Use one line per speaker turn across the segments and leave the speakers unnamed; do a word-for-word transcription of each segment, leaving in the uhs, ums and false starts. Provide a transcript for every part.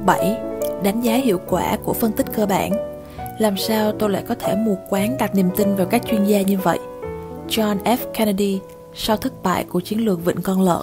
bảy. Đánh giá hiệu quả của phân tích cơ bản. Làm sao tôi lại có thể mù quáng đặt niềm tin vào các chuyên gia như vậy? John F. Kennedy sau thất bại của chiến lược vịnh con lợn.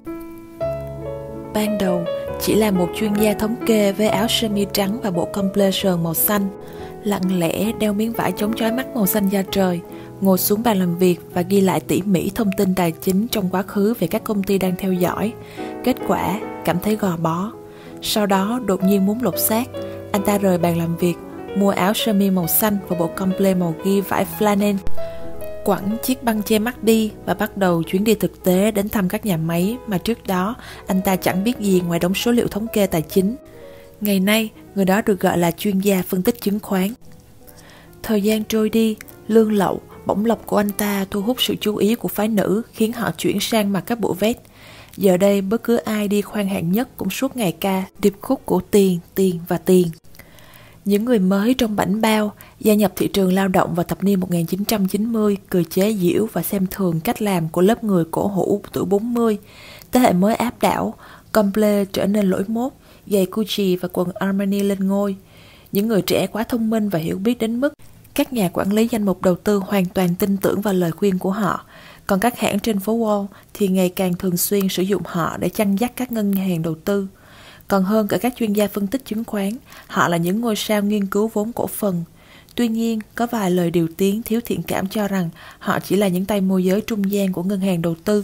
Ban đầu, chỉ là một chuyên gia thống kê với áo sơ mi trắng và bộ completion màu xanh, lặng lẽ đeo miếng vải chống chói mắt màu xanh da trời, ngồi xuống bàn làm việc và ghi lại tỉ mỉ thông tin tài chính trong quá khứ về các công ty đang theo dõi. Kết quả, cảm thấy gò bó. Sau đó đột nhiên muốn lột xác, anh ta rời bàn làm việc, mua áo sơ mi màu xanh và bộ comple màu ghi vải flannel, quẳng chiếc băng che mắt đi và bắt đầu chuyến đi thực tế đến thăm các nhà máy mà trước đó anh ta chẳng biết gì ngoài đống số liệu thống kê tài chính. Ngày nay, người đó được gọi là chuyên gia phân tích chứng khoán. Thời gian trôi đi, lương lậu, bổng lộc của anh ta thu hút sự chú ý của phái nữ, khiến họ chuyển sang mặc các bộ vest. Giờ đây, bất cứ ai đi khoan hạng nhất cũng suốt ngày ca điệp khúc của tiền, tiền và tiền. Những người mới trong bảnh bao, gia nhập thị trường lao động vào thập niên một nghìn chín trăm chín mươi, cười chế giễu và xem thường cách làm của lớp người cổ hủ tuổi bốn mươi. Thế hệ mới áp đảo, comple trở nên lỗi mốt, giày Gucci và quần Armani lên ngôi. Những người trẻ quá thông minh và hiểu biết đến mức các nhà quản lý danh mục đầu tư hoàn toàn tin tưởng vào lời khuyên của họ. Còn các hãng trên phố Wall thì ngày càng thường xuyên sử dụng họ để chăn dắt các ngân hàng đầu tư. Còn hơn cả các chuyên gia phân tích chứng khoán, họ là những ngôi sao nghiên cứu vốn cổ phần. Tuy nhiên, có vài lời điều tiếng thiếu thiện cảm cho rằng họ chỉ là những tay môi giới trung gian của ngân hàng đầu tư.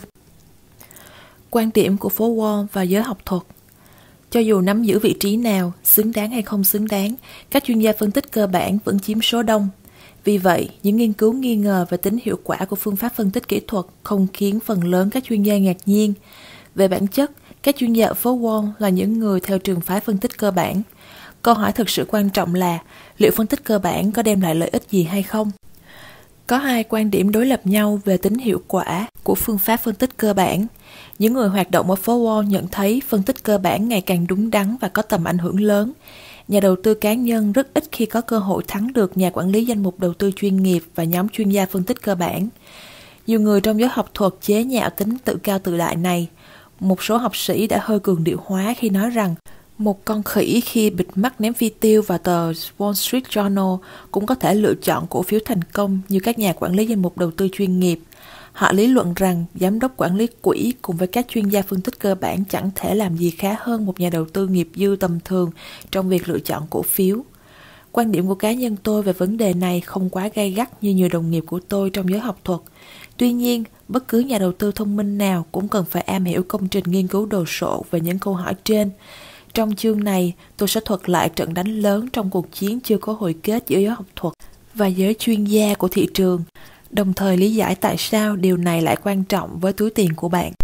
Quan điểm của phố Wall và giới học thuật. Cho dù nắm giữ vị trí nào, xứng đáng hay không xứng đáng, các chuyên gia phân tích cơ bản vẫn chiếm số đông. Vì vậy, những nghiên cứu nghi ngờ về tính hiệu quả của phương pháp phân tích kỹ thuật không khiến phần lớn các chuyên gia ngạc nhiên. Về bản chất, các chuyên gia ở phố Wall là những người theo trường phái phân tích cơ bản. Câu hỏi thực sự quan trọng là liệu phân tích cơ bản có đem lại lợi ích gì hay không? Có hai quan điểm đối lập nhau về tính hiệu quả của phương pháp phân tích cơ bản. Những người hoạt động ở phố Wall nhận thấy phân tích cơ bản ngày càng đúng đắn và có tầm ảnh hưởng lớn. Nhà đầu tư cá nhân rất ít khi có cơ hội thắng được nhà quản lý danh mục đầu tư chuyên nghiệp và nhóm chuyên gia phân tích cơ bản. Nhiều người trong giới học thuật chế nhạo tính tự cao tự đại này. Một số học sĩ đã hơi cường điệu hóa khi nói rằng một con khỉ khi bịt mắt ném phi tiêu vào tờ Wall Street Journal cũng có thể lựa chọn cổ phiếu thành công như các nhà quản lý danh mục đầu tư chuyên nghiệp. Họ lý luận rằng giám đốc quản lý quỹ cùng với các chuyên gia phân tích cơ bản chẳng thể làm gì khá hơn một nhà đầu tư nghiệp dư tầm thường trong việc lựa chọn cổ phiếu. Quan điểm của cá nhân tôi về vấn đề này không quá gay gắt như nhiều đồng nghiệp của tôi trong giới học thuật. Tuy nhiên, bất cứ nhà đầu tư thông minh nào cũng cần phải am hiểu công trình nghiên cứu đồ sộ về những câu hỏi trên. Trong chương này, tôi sẽ thuật lại trận đánh lớn trong cuộc chiến chưa có hồi kết giữa giới học thuật và giới chuyên gia của thị trường, đồng thời lý giải tại sao điều này lại quan trọng với túi tiền của bạn.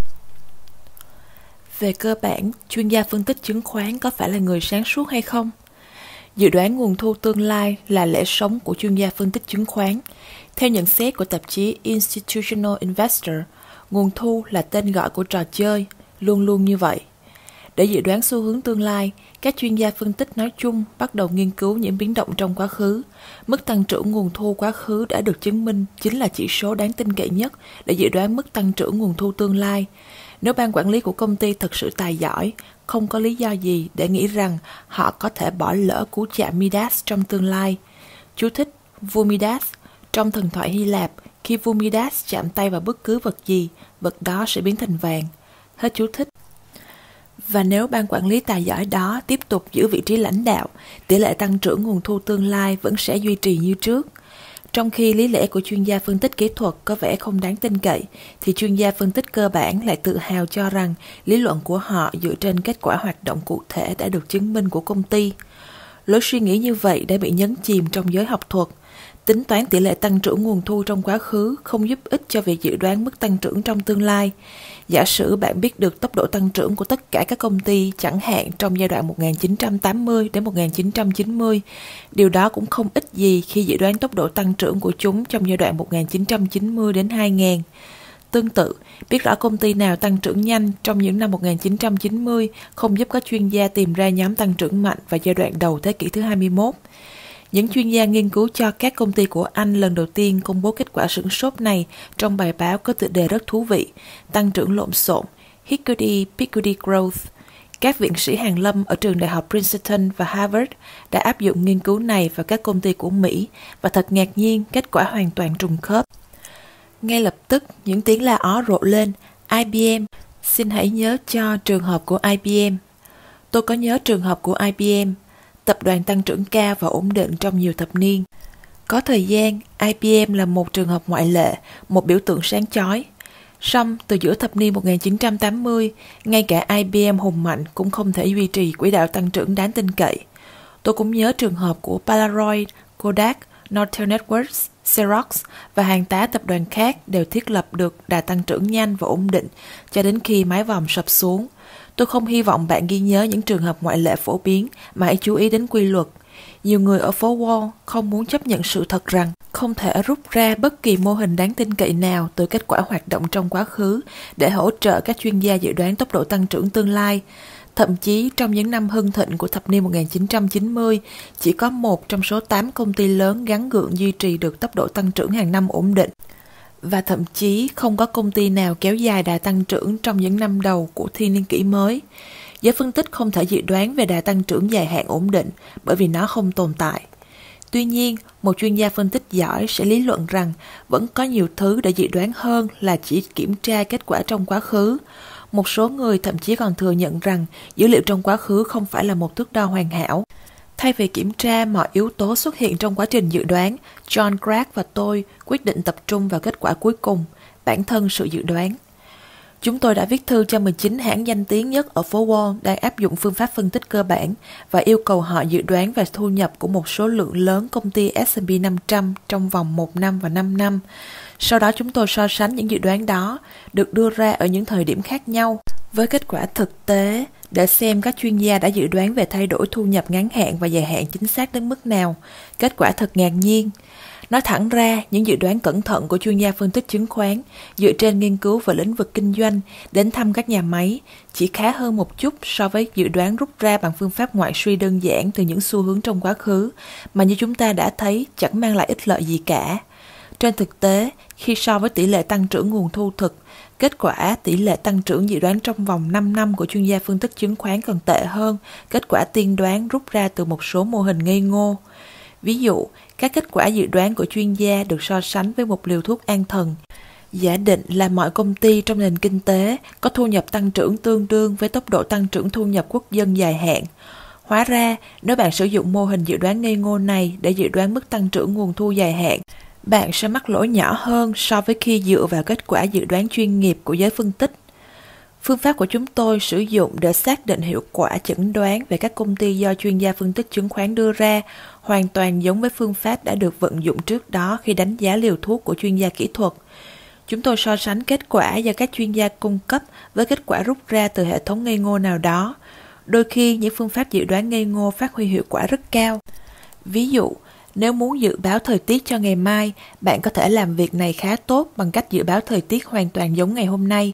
Về cơ bản, chuyên gia phân tích chứng khoán có phải là người sáng suốt hay không? Dự đoán nguồn thu tương lai là lẽ sống của chuyên gia phân tích chứng khoán. Theo nhận xét của tạp chí Institutional Investor, nguồn thu là tên gọi của trò chơi, luôn luôn như vậy. Để dự đoán xu hướng tương lai, các chuyên gia phân tích nói chung bắt đầu nghiên cứu những biến động trong quá khứ. Mức tăng trưởng nguồn thu quá khứ đã được chứng minh chính là chỉ số đáng tin cậy nhất để dự đoán mức tăng trưởng nguồn thu tương lai. Nếu ban quản lý của công ty thật sự tài giỏi, không có lý do gì để nghĩ rằng họ có thể bỏ lỡ cú chạm Midas trong tương lai. Chú thích: vua Midas. Trong thần thoại Hy Lạp, khi vua Midas chạm tay vào bất cứ vật gì, vật đó sẽ biến thành vàng. Hết chú thích. Và nếu ban quản lý tài giỏi đó tiếp tục giữ vị trí lãnh đạo, tỷ lệ tăng trưởng nguồn thu tương lai vẫn sẽ duy trì như trước. Trong khi lý lẽ của chuyên gia phân tích kỹ thuật có vẻ không đáng tin cậy, thì chuyên gia phân tích cơ bản lại tự hào cho rằng lý luận của họ dựa trên kết quả hoạt động cụ thể đã được chứng minh của công ty. Lối suy nghĩ như vậy đã bị nhấn chìm trong giới học thuật. Tính toán tỷ lệ tăng trưởng nguồn thu trong quá khứ không giúp ích cho việc dự đoán mức tăng trưởng trong tương lai. Giả sử bạn biết được tốc độ tăng trưởng của tất cả các công ty, chẳng hạn trong giai đoạn một nghìn chín trăm tám mươi đến một nghìn chín trăm chín mươi, điều đó cũng không ích gì khi dự đoán tốc độ tăng trưởng của chúng trong giai đoạn một nghìn chín trăm chín mươi đến hai nghìn. Tương tự, biết rõ công ty nào tăng trưởng nhanh trong những năm một nghìn chín trăm chín mươi không giúp các chuyên gia tìm ra nhóm tăng trưởng mạnh vào giai đoạn đầu thế kỷ thứ hai mươi mốt. Những chuyên gia nghiên cứu cho các công ty của Anh lần đầu tiên công bố kết quả sửng sốt này trong bài báo có tựa đề rất thú vị, tăng trưởng lộn xộn, Higgledy-Piggledy Growth. Các viện sĩ hàn lâm ở trường đại học Princeton và Harvard đã áp dụng nghiên cứu này vào các công ty của Mỹ và thật ngạc nhiên kết quả hoàn toàn trùng khớp. Ngay lập tức, những tiếng la ó rộ lên, I B M, xin hãy nhớ cho trường hợp của I B M. Tôi có nhớ trường hợp của I B M, tập đoàn tăng trưởng cao và ổn định trong nhiều thập niên. Có thời gian, I B M là một trường hợp ngoại lệ, một biểu tượng sáng chói. Song, từ giữa thập niên một nghìn chín trăm tám mươi, ngay cả I B M hùng mạnh cũng không thể duy trì quỹ đạo tăng trưởng đáng tin cậy. Tôi cũng nhớ trường hợp của Polaroid, Kodak, Nortel Networks, Xerox và hàng tá tập đoàn khác đều thiết lập được đà tăng trưởng nhanh và ổn định cho đến khi mái vòm sập xuống. Tôi không hy vọng bạn ghi nhớ những trường hợp ngoại lệ phổ biến mà hãy chú ý đến quy luật. Nhiều người ở phố Wall không muốn chấp nhận sự thật rằng không thể rút ra bất kỳ mô hình đáng tin cậy nào từ kết quả hoạt động trong quá khứ để hỗ trợ các chuyên gia dự đoán tốc độ tăng trưởng tương lai. Thậm chí trong những năm hưng thịnh của thập niên một nghìn chín trăm chín mươi, chỉ có một trong số tám công ty lớn gắng gượng duy trì được tốc độ tăng trưởng hàng năm ổn định. Và thậm chí không có công ty nào kéo dài đà tăng trưởng trong những năm đầu của thiên niên kỷ mới. Giới phân tích không thể dự đoán về đà tăng trưởng dài hạn ổn định bởi vì nó không tồn tại. Tuy nhiên, một chuyên gia phân tích giỏi sẽ lý luận rằng vẫn có nhiều thứ để dự đoán hơn là chỉ kiểm tra kết quả trong quá khứ. Một số người thậm chí còn thừa nhận rằng dữ liệu trong quá khứ không phải là một thước đo hoàn hảo. Thay vì kiểm tra mọi yếu tố xuất hiện trong quá trình dự đoán, John Gregg và tôi quyết định tập trung vào kết quả cuối cùng, bản thân sự dự đoán. Chúng tôi đã viết thư cho mười chín hãng danh tiếng nhất ở phố Wall đang áp dụng phương pháp phân tích cơ bản và yêu cầu họ dự đoán về thu nhập của một số lượng lớn công ty S and P năm trăm trong vòng một năm và năm năm. Sau đó chúng tôi so sánh những dự đoán đó được đưa ra ở những thời điểm khác nhau với kết quả thực tế để xem các chuyên gia đã dự đoán về thay đổi thu nhập ngắn hạn và dài hạn chính xác đến mức nào. Kết quả thật ngạc nhiên. Nói thẳng ra, những dự đoán cẩn thận của chuyên gia phân tích chứng khoán dựa trên nghiên cứu về lĩnh vực kinh doanh đến thăm các nhà máy chỉ khá hơn một chút so với dự đoán rút ra bằng phương pháp ngoại suy đơn giản từ những xu hướng trong quá khứ mà như chúng ta đã thấy chẳng mang lại ích lợi gì cả. Trên thực tế, khi so với tỷ lệ tăng trưởng nguồn thu thực, kết quả tỷ lệ tăng trưởng dự đoán trong vòng năm năm của chuyên gia phân tích chứng khoán còn tệ hơn kết quả tiên đoán rút ra từ một số mô hình ngây ngô. Ví dụ, các kết quả dự đoán của chuyên gia được so sánh với một liều thuốc an thần, giả định là mọi công ty trong nền kinh tế có thu nhập tăng trưởng tương đương với tốc độ tăng trưởng thu nhập quốc dân dài hạn. Hóa ra, nếu bạn sử dụng mô hình dự đoán ngây ngô này để dự đoán mức tăng trưởng nguồn thu dài hạn, bạn sẽ mắc lỗi nhỏ hơn so với khi dựa vào kết quả dự đoán chuyên nghiệp của giới phân tích. Phương pháp của chúng tôi sử dụng để xác định hiệu quả chẩn đoán về các công ty do chuyên gia phân tích chứng khoán đưa ra hoàn toàn giống với phương pháp đã được vận dụng trước đó khi đánh giá liều thuốc của chuyên gia kỹ thuật. Chúng tôi so sánh kết quả do các chuyên gia cung cấp với kết quả rút ra từ hệ thống ngây ngô nào đó. Đôi khi, những phương pháp dự đoán ngây ngô phát huy hiệu quả rất cao. Ví dụ, nếu muốn dự báo thời tiết cho ngày mai, bạn có thể làm việc này khá tốt bằng cách dự báo thời tiết hoàn toàn giống ngày hôm nay.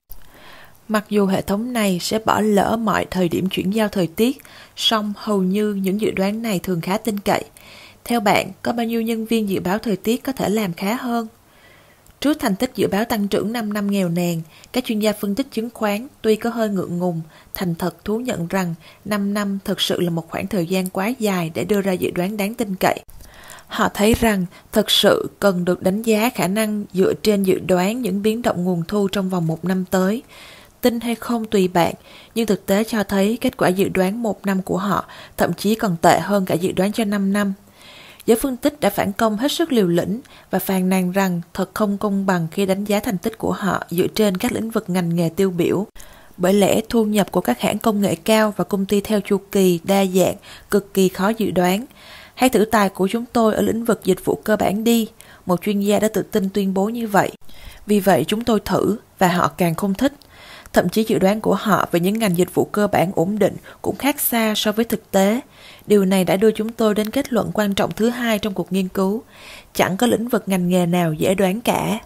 Mặc dù hệ thống này sẽ bỏ lỡ mọi thời điểm chuyển giao thời tiết, song hầu như những dự đoán này thường khá tin cậy. Theo bạn, có bao nhiêu nhân viên dự báo thời tiết có thể làm khá hơn? Trước thành tích dự báo tăng trưởng năm năm nghèo nàn, các chuyên gia phân tích chứng khoán tuy có hơi ngượng ngùng, thành thật thú nhận rằng năm năm thực sự là một khoảng thời gian quá dài để đưa ra dự đoán đáng tin cậy. Họ thấy rằng thực sự cần được đánh giá khả năng dựa trên dự đoán những biến động nguồn thu trong vòng một năm tới. Tin hay không tùy bạn, nhưng thực tế cho thấy kết quả dự đoán một năm của họ thậm chí còn tệ hơn cả dự đoán cho năm năm. Giới phân tích đã phản công hết sức liều lĩnh và phàn nàn rằng thật không công bằng khi đánh giá thành tích của họ dựa trên các lĩnh vực ngành nghề tiêu biểu. Bởi lẽ thu nhập của các hãng công nghệ cao và công ty theo chu kỳ đa dạng cực kỳ khó dự đoán. Hãy thử tài của chúng tôi ở lĩnh vực dịch vụ cơ bản đi, một chuyên gia đã tự tin tuyên bố như vậy. Vì vậy chúng tôi thử và họ càng không thích. Thậm chí dự đoán của họ về những ngành dịch vụ cơ bản ổn định cũng khác xa so với thực tế. Điều này đã đưa chúng tôi đến kết luận quan trọng thứ hai trong cuộc nghiên cứu. Chẳng có lĩnh vực ngành nghề nào dễ đoán cả.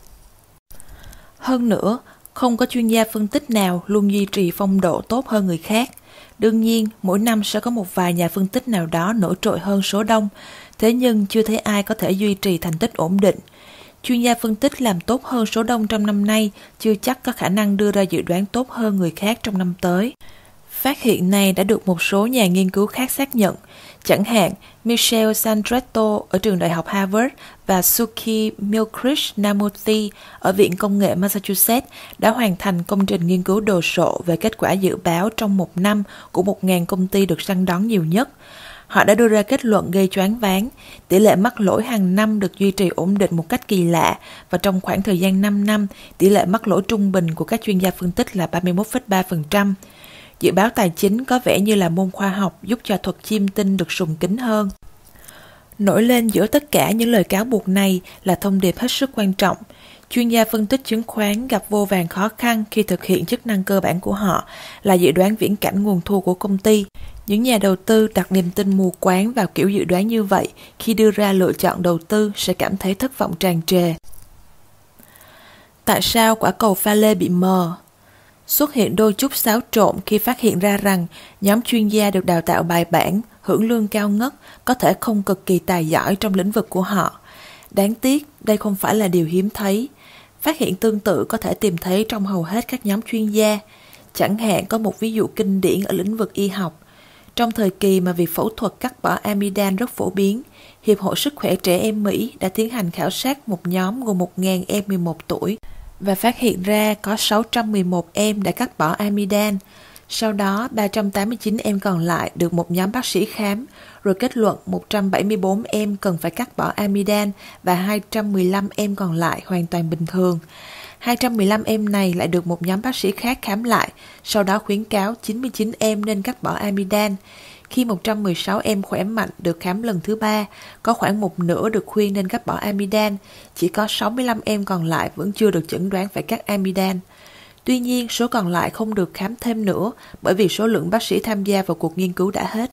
Hơn nữa, không có chuyên gia phân tích nào luôn duy trì phong độ tốt hơn người khác. Đương nhiên, mỗi năm sẽ có một vài nhà phân tích nào đó nổi trội hơn số đông, thế nhưng chưa thấy ai có thể duy trì thành tích ổn định. Chuyên gia phân tích làm tốt hơn số đông trong năm nay chưa chắc có khả năng đưa ra dự đoán tốt hơn người khác trong năm tới. Phát hiện này đã được một số nhà nghiên cứu khác xác nhận, chẳng hạn Michelle Sandretto ở trường đại học Harvard và Suki Milkrishnamurthy ở Viện Công nghệ Massachusetts đã hoàn thành công trình nghiên cứu đồ sộ về kết quả dự báo trong một năm của một nghìn công ty được săn đón nhiều nhất. Họ đã đưa ra kết luận gây choáng váng, tỷ lệ mắc lỗi hàng năm được duy trì ổn định một cách kỳ lạ và trong khoảng thời gian năm năm, tỷ lệ mắc lỗi trung bình của các chuyên gia phân tích là ba mươi mốt phẩy ba phần trăm. Dự báo tài chính có vẻ như là môn khoa học giúp cho thuật chiêm tinh được sùng kính hơn. Nổi lên giữa tất cả những lời cáo buộc này là thông điệp hết sức quan trọng. Chuyên gia phân tích chứng khoán gặp vô vàn khó khăn khi thực hiện chức năng cơ bản của họ là dự đoán viễn cảnh nguồn thu của công ty. Những nhà đầu tư đặt niềm tin mù quáng vào kiểu dự đoán như vậy khi đưa ra lựa chọn đầu tư sẽ cảm thấy thất vọng tràn trề. Tại sao quả cầu pha lê bị mờ? Xuất hiện đôi chút xáo trộn khi phát hiện ra rằng nhóm chuyên gia được đào tạo bài bản, hưởng lương cao ngất, có thể không cực kỳ tài giỏi trong lĩnh vực của họ. Đáng tiếc, đây không phải là điều hiếm thấy. Phát hiện tương tự có thể tìm thấy trong hầu hết các nhóm chuyên gia. Chẳng hạn có một ví dụ kinh điển ở lĩnh vực y học. Trong thời kỳ mà việc phẫu thuật cắt bỏ amidan rất phổ biến, Hiệp hội Sức khỏe Trẻ Em Mỹ đã tiến hành khảo sát một nhóm gồm một nghìn em mười một tuổi và phát hiện ra có sáu trăm mười một em đã cắt bỏ amidan. Sau đó, ba trăm tám mươi chín em còn lại được một nhóm bác sĩ khám, rồi kết luận một trăm bảy mươi bốn em cần phải cắt bỏ amidan và hai trăm mười lăm em còn lại hoàn toàn bình thường. hai trăm mười lăm em này lại được một nhóm bác sĩ khác khám lại, sau đó khuyến cáo chín mươi chín em nên cắt bỏ amidan. Khi một trăm mười sáu em khỏe mạnh được khám lần thứ ba, có khoảng một nửa được khuyên nên cắt bỏ amidan, chỉ có sáu mươi lăm em còn lại vẫn chưa được chẩn đoán phải cắt amidan. Tuy nhiên, số còn lại không được khám thêm nữa bởi vì số lượng bác sĩ tham gia vào cuộc nghiên cứu đã hết.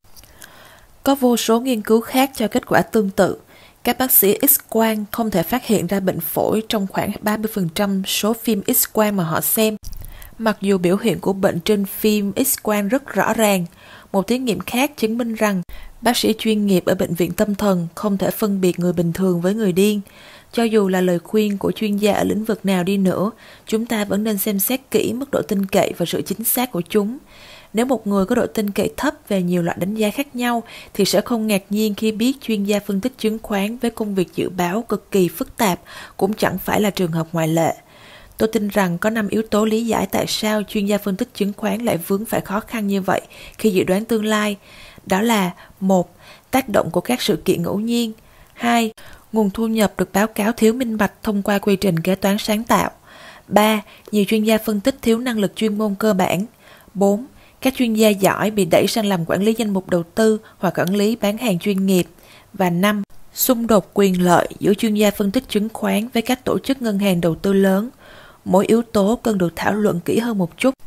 Có vô số nghiên cứu khác cho kết quả tương tự. Các bác sĩ X-quang không thể phát hiện ra bệnh phổi trong khoảng ba mươi phần trăm số phim X-quang mà họ xem, mặc dù biểu hiện của bệnh trên phim X-quang rất rõ ràng. Một thí nghiệm khác chứng minh rằng bác sĩ chuyên nghiệp ở bệnh viện tâm thần không thể phân biệt người bình thường với người điên. Cho dù là lời khuyên của chuyên gia ở lĩnh vực nào đi nữa, chúng ta vẫn nên xem xét kỹ mức độ tin cậy và sự chính xác của chúng. Nếu một người có độ tin cậy thấp về nhiều loại đánh giá khác nhau, thì sẽ không ngạc nhiên khi biết chuyên gia phân tích chứng khoán với công việc dự báo cực kỳ phức tạp cũng chẳng phải là trường hợp ngoại lệ. Tôi tin rằng có năm yếu tố lý giải tại sao chuyên gia phân tích chứng khoán lại vướng phải khó khăn như vậy khi dự đoán tương lai. Đó là một. Tác động của các sự kiện ngẫu nhiên. hai. Nguồn thu nhập được báo cáo thiếu minh bạch thông qua quy trình kế toán sáng tạo. ba. Nhiều chuyên gia phân tích thiếu năng lực chuyên môn cơ bản. bốn. Các chuyên gia giỏi bị đẩy sang làm quản lý danh mục đầu tư hoặc quản lý bán hàng chuyên nghiệp. Và năm. Xung đột quyền lợi giữa chuyên gia phân tích chứng khoán với các tổ chức ngân hàng đầu tư lớn. Mỗi yếu tố cần được thảo luận kỹ hơn một chút.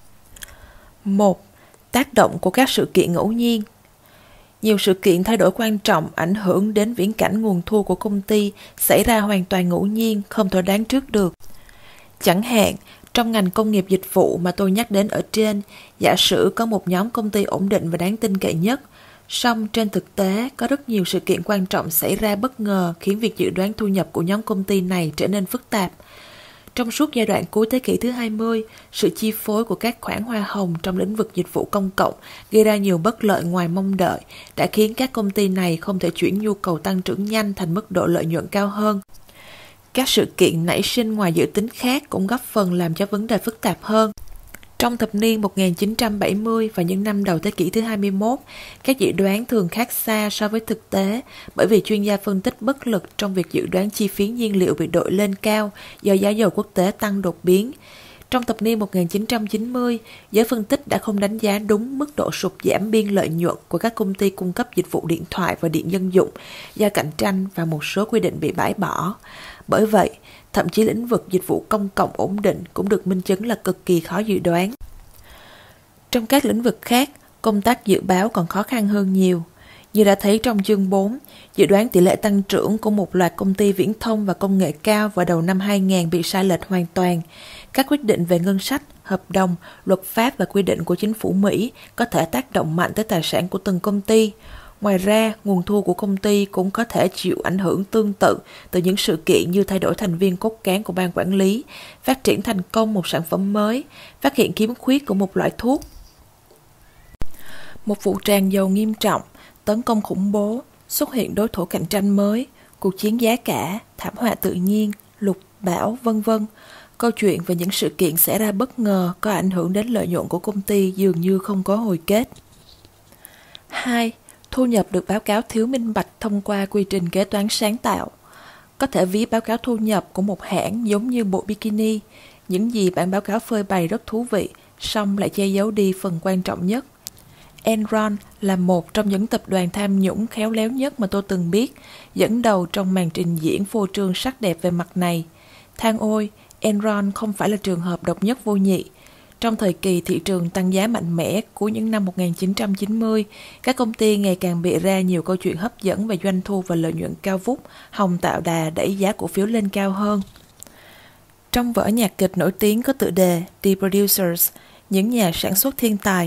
một. Tác động của các sự kiện ngẫu nhiên. Nhiều sự kiện thay đổi quan trọng ảnh hưởng đến viễn cảnh nguồn thu của công ty xảy ra hoàn toàn ngẫu nhiên, không thể đoán trước được. Chẳng hạn, trong ngành công nghiệp dịch vụ mà tôi nhắc đến ở trên, giả sử có một nhóm công ty ổn định và đáng tin cậy nhất. Song trên thực tế, có rất nhiều sự kiện quan trọng xảy ra bất ngờ khiến việc dự đoán thu nhập của nhóm công ty này trở nên phức tạp. Trong suốt giai đoạn cuối thế kỷ thứ hai mươi, sự chi phối của các khoản hoa hồng trong lĩnh vực dịch vụ công cộng gây ra nhiều bất lợi ngoài mong đợi, đã khiến các công ty này không thể chuyển nhu cầu tăng trưởng nhanh thành mức độ lợi nhuận cao hơn. Các sự kiện nảy sinh ngoài dự tính khác cũng góp phần làm cho vấn đề phức tạp hơn. Trong thập niên một nghìn chín trăm bảy mươi và những năm đầu thế kỷ thứ hai mươi mốt, các dự đoán thường khác xa so với thực tế bởi vì chuyên gia phân tích bất lực trong việc dự đoán chi phí nhiên liệu bị đội lên cao do giá dầu quốc tế tăng đột biến. Trong thập niên một nghìn chín trăm chín mươi, giới phân tích đã không đánh giá đúng mức độ sụt giảm biên lợi nhuận của các công ty cung cấp dịch vụ điện thoại và điện dân dụng do cạnh tranh và một số quy định bị bãi bỏ. Bởi vậy, thậm chí lĩnh vực dịch vụ công cộng ổn định cũng được minh chứng là cực kỳ khó dự đoán. Trong các lĩnh vực khác, công tác dự báo còn khó khăn hơn nhiều. Như đã thấy trong chương bốn, dự đoán tỷ lệ tăng trưởng của một loạt công ty viễn thông và công nghệ cao vào đầu năm hai nghìn bị sai lệch hoàn toàn. Các quyết định về ngân sách, hợp đồng, luật pháp và quy định của chính phủ Mỹ có thể tác động mạnh tới tài sản của từng công ty. Ngoài ra, nguồn thu của công ty cũng có thể chịu ảnh hưởng tương tự từ những sự kiện như thay đổi thành viên cốt cán của ban quản lý, phát triển thành công một sản phẩm mới, phát hiện khiếm khuyết của một loại thuốc. Một vụ tràn dầu nghiêm trọng, tấn công khủng bố, xuất hiện đối thủ cạnh tranh mới, cuộc chiến giá cả, thảm họa tự nhiên, lụt bão, vân vân. Câu chuyện về những sự kiện xảy ra bất ngờ có ảnh hưởng đến lợi nhuận của công ty dường như không có hồi kết. hai. Thu nhập được báo cáo thiếu minh bạch thông qua quy trình kế toán sáng tạo. Có thể ví báo cáo thu nhập của một hãng giống như bộ bikini. Những gì bản báo cáo phơi bày rất thú vị, song lại che giấu đi phần quan trọng nhất. Enron là một trong những tập đoàn tham nhũng khéo léo nhất mà tôi từng biết, dẫn đầu trong màn trình diễn phô trương sắc đẹp về mặt này. Than ôi, Enron không phải là trường hợp độc nhất vô nhị. Trong thời kỳ thị trường tăng giá mạnh mẽ cuối những năm một nghìn chín trăm chín mươi, các công ty ngày càng bịa ra nhiều câu chuyện hấp dẫn về doanh thu và lợi nhuận cao vút, hòng tạo đà đẩy giá cổ phiếu lên cao hơn. Trong vở nhạc kịch nổi tiếng có tựa đề The Producers, những nhà sản xuất thiên tài,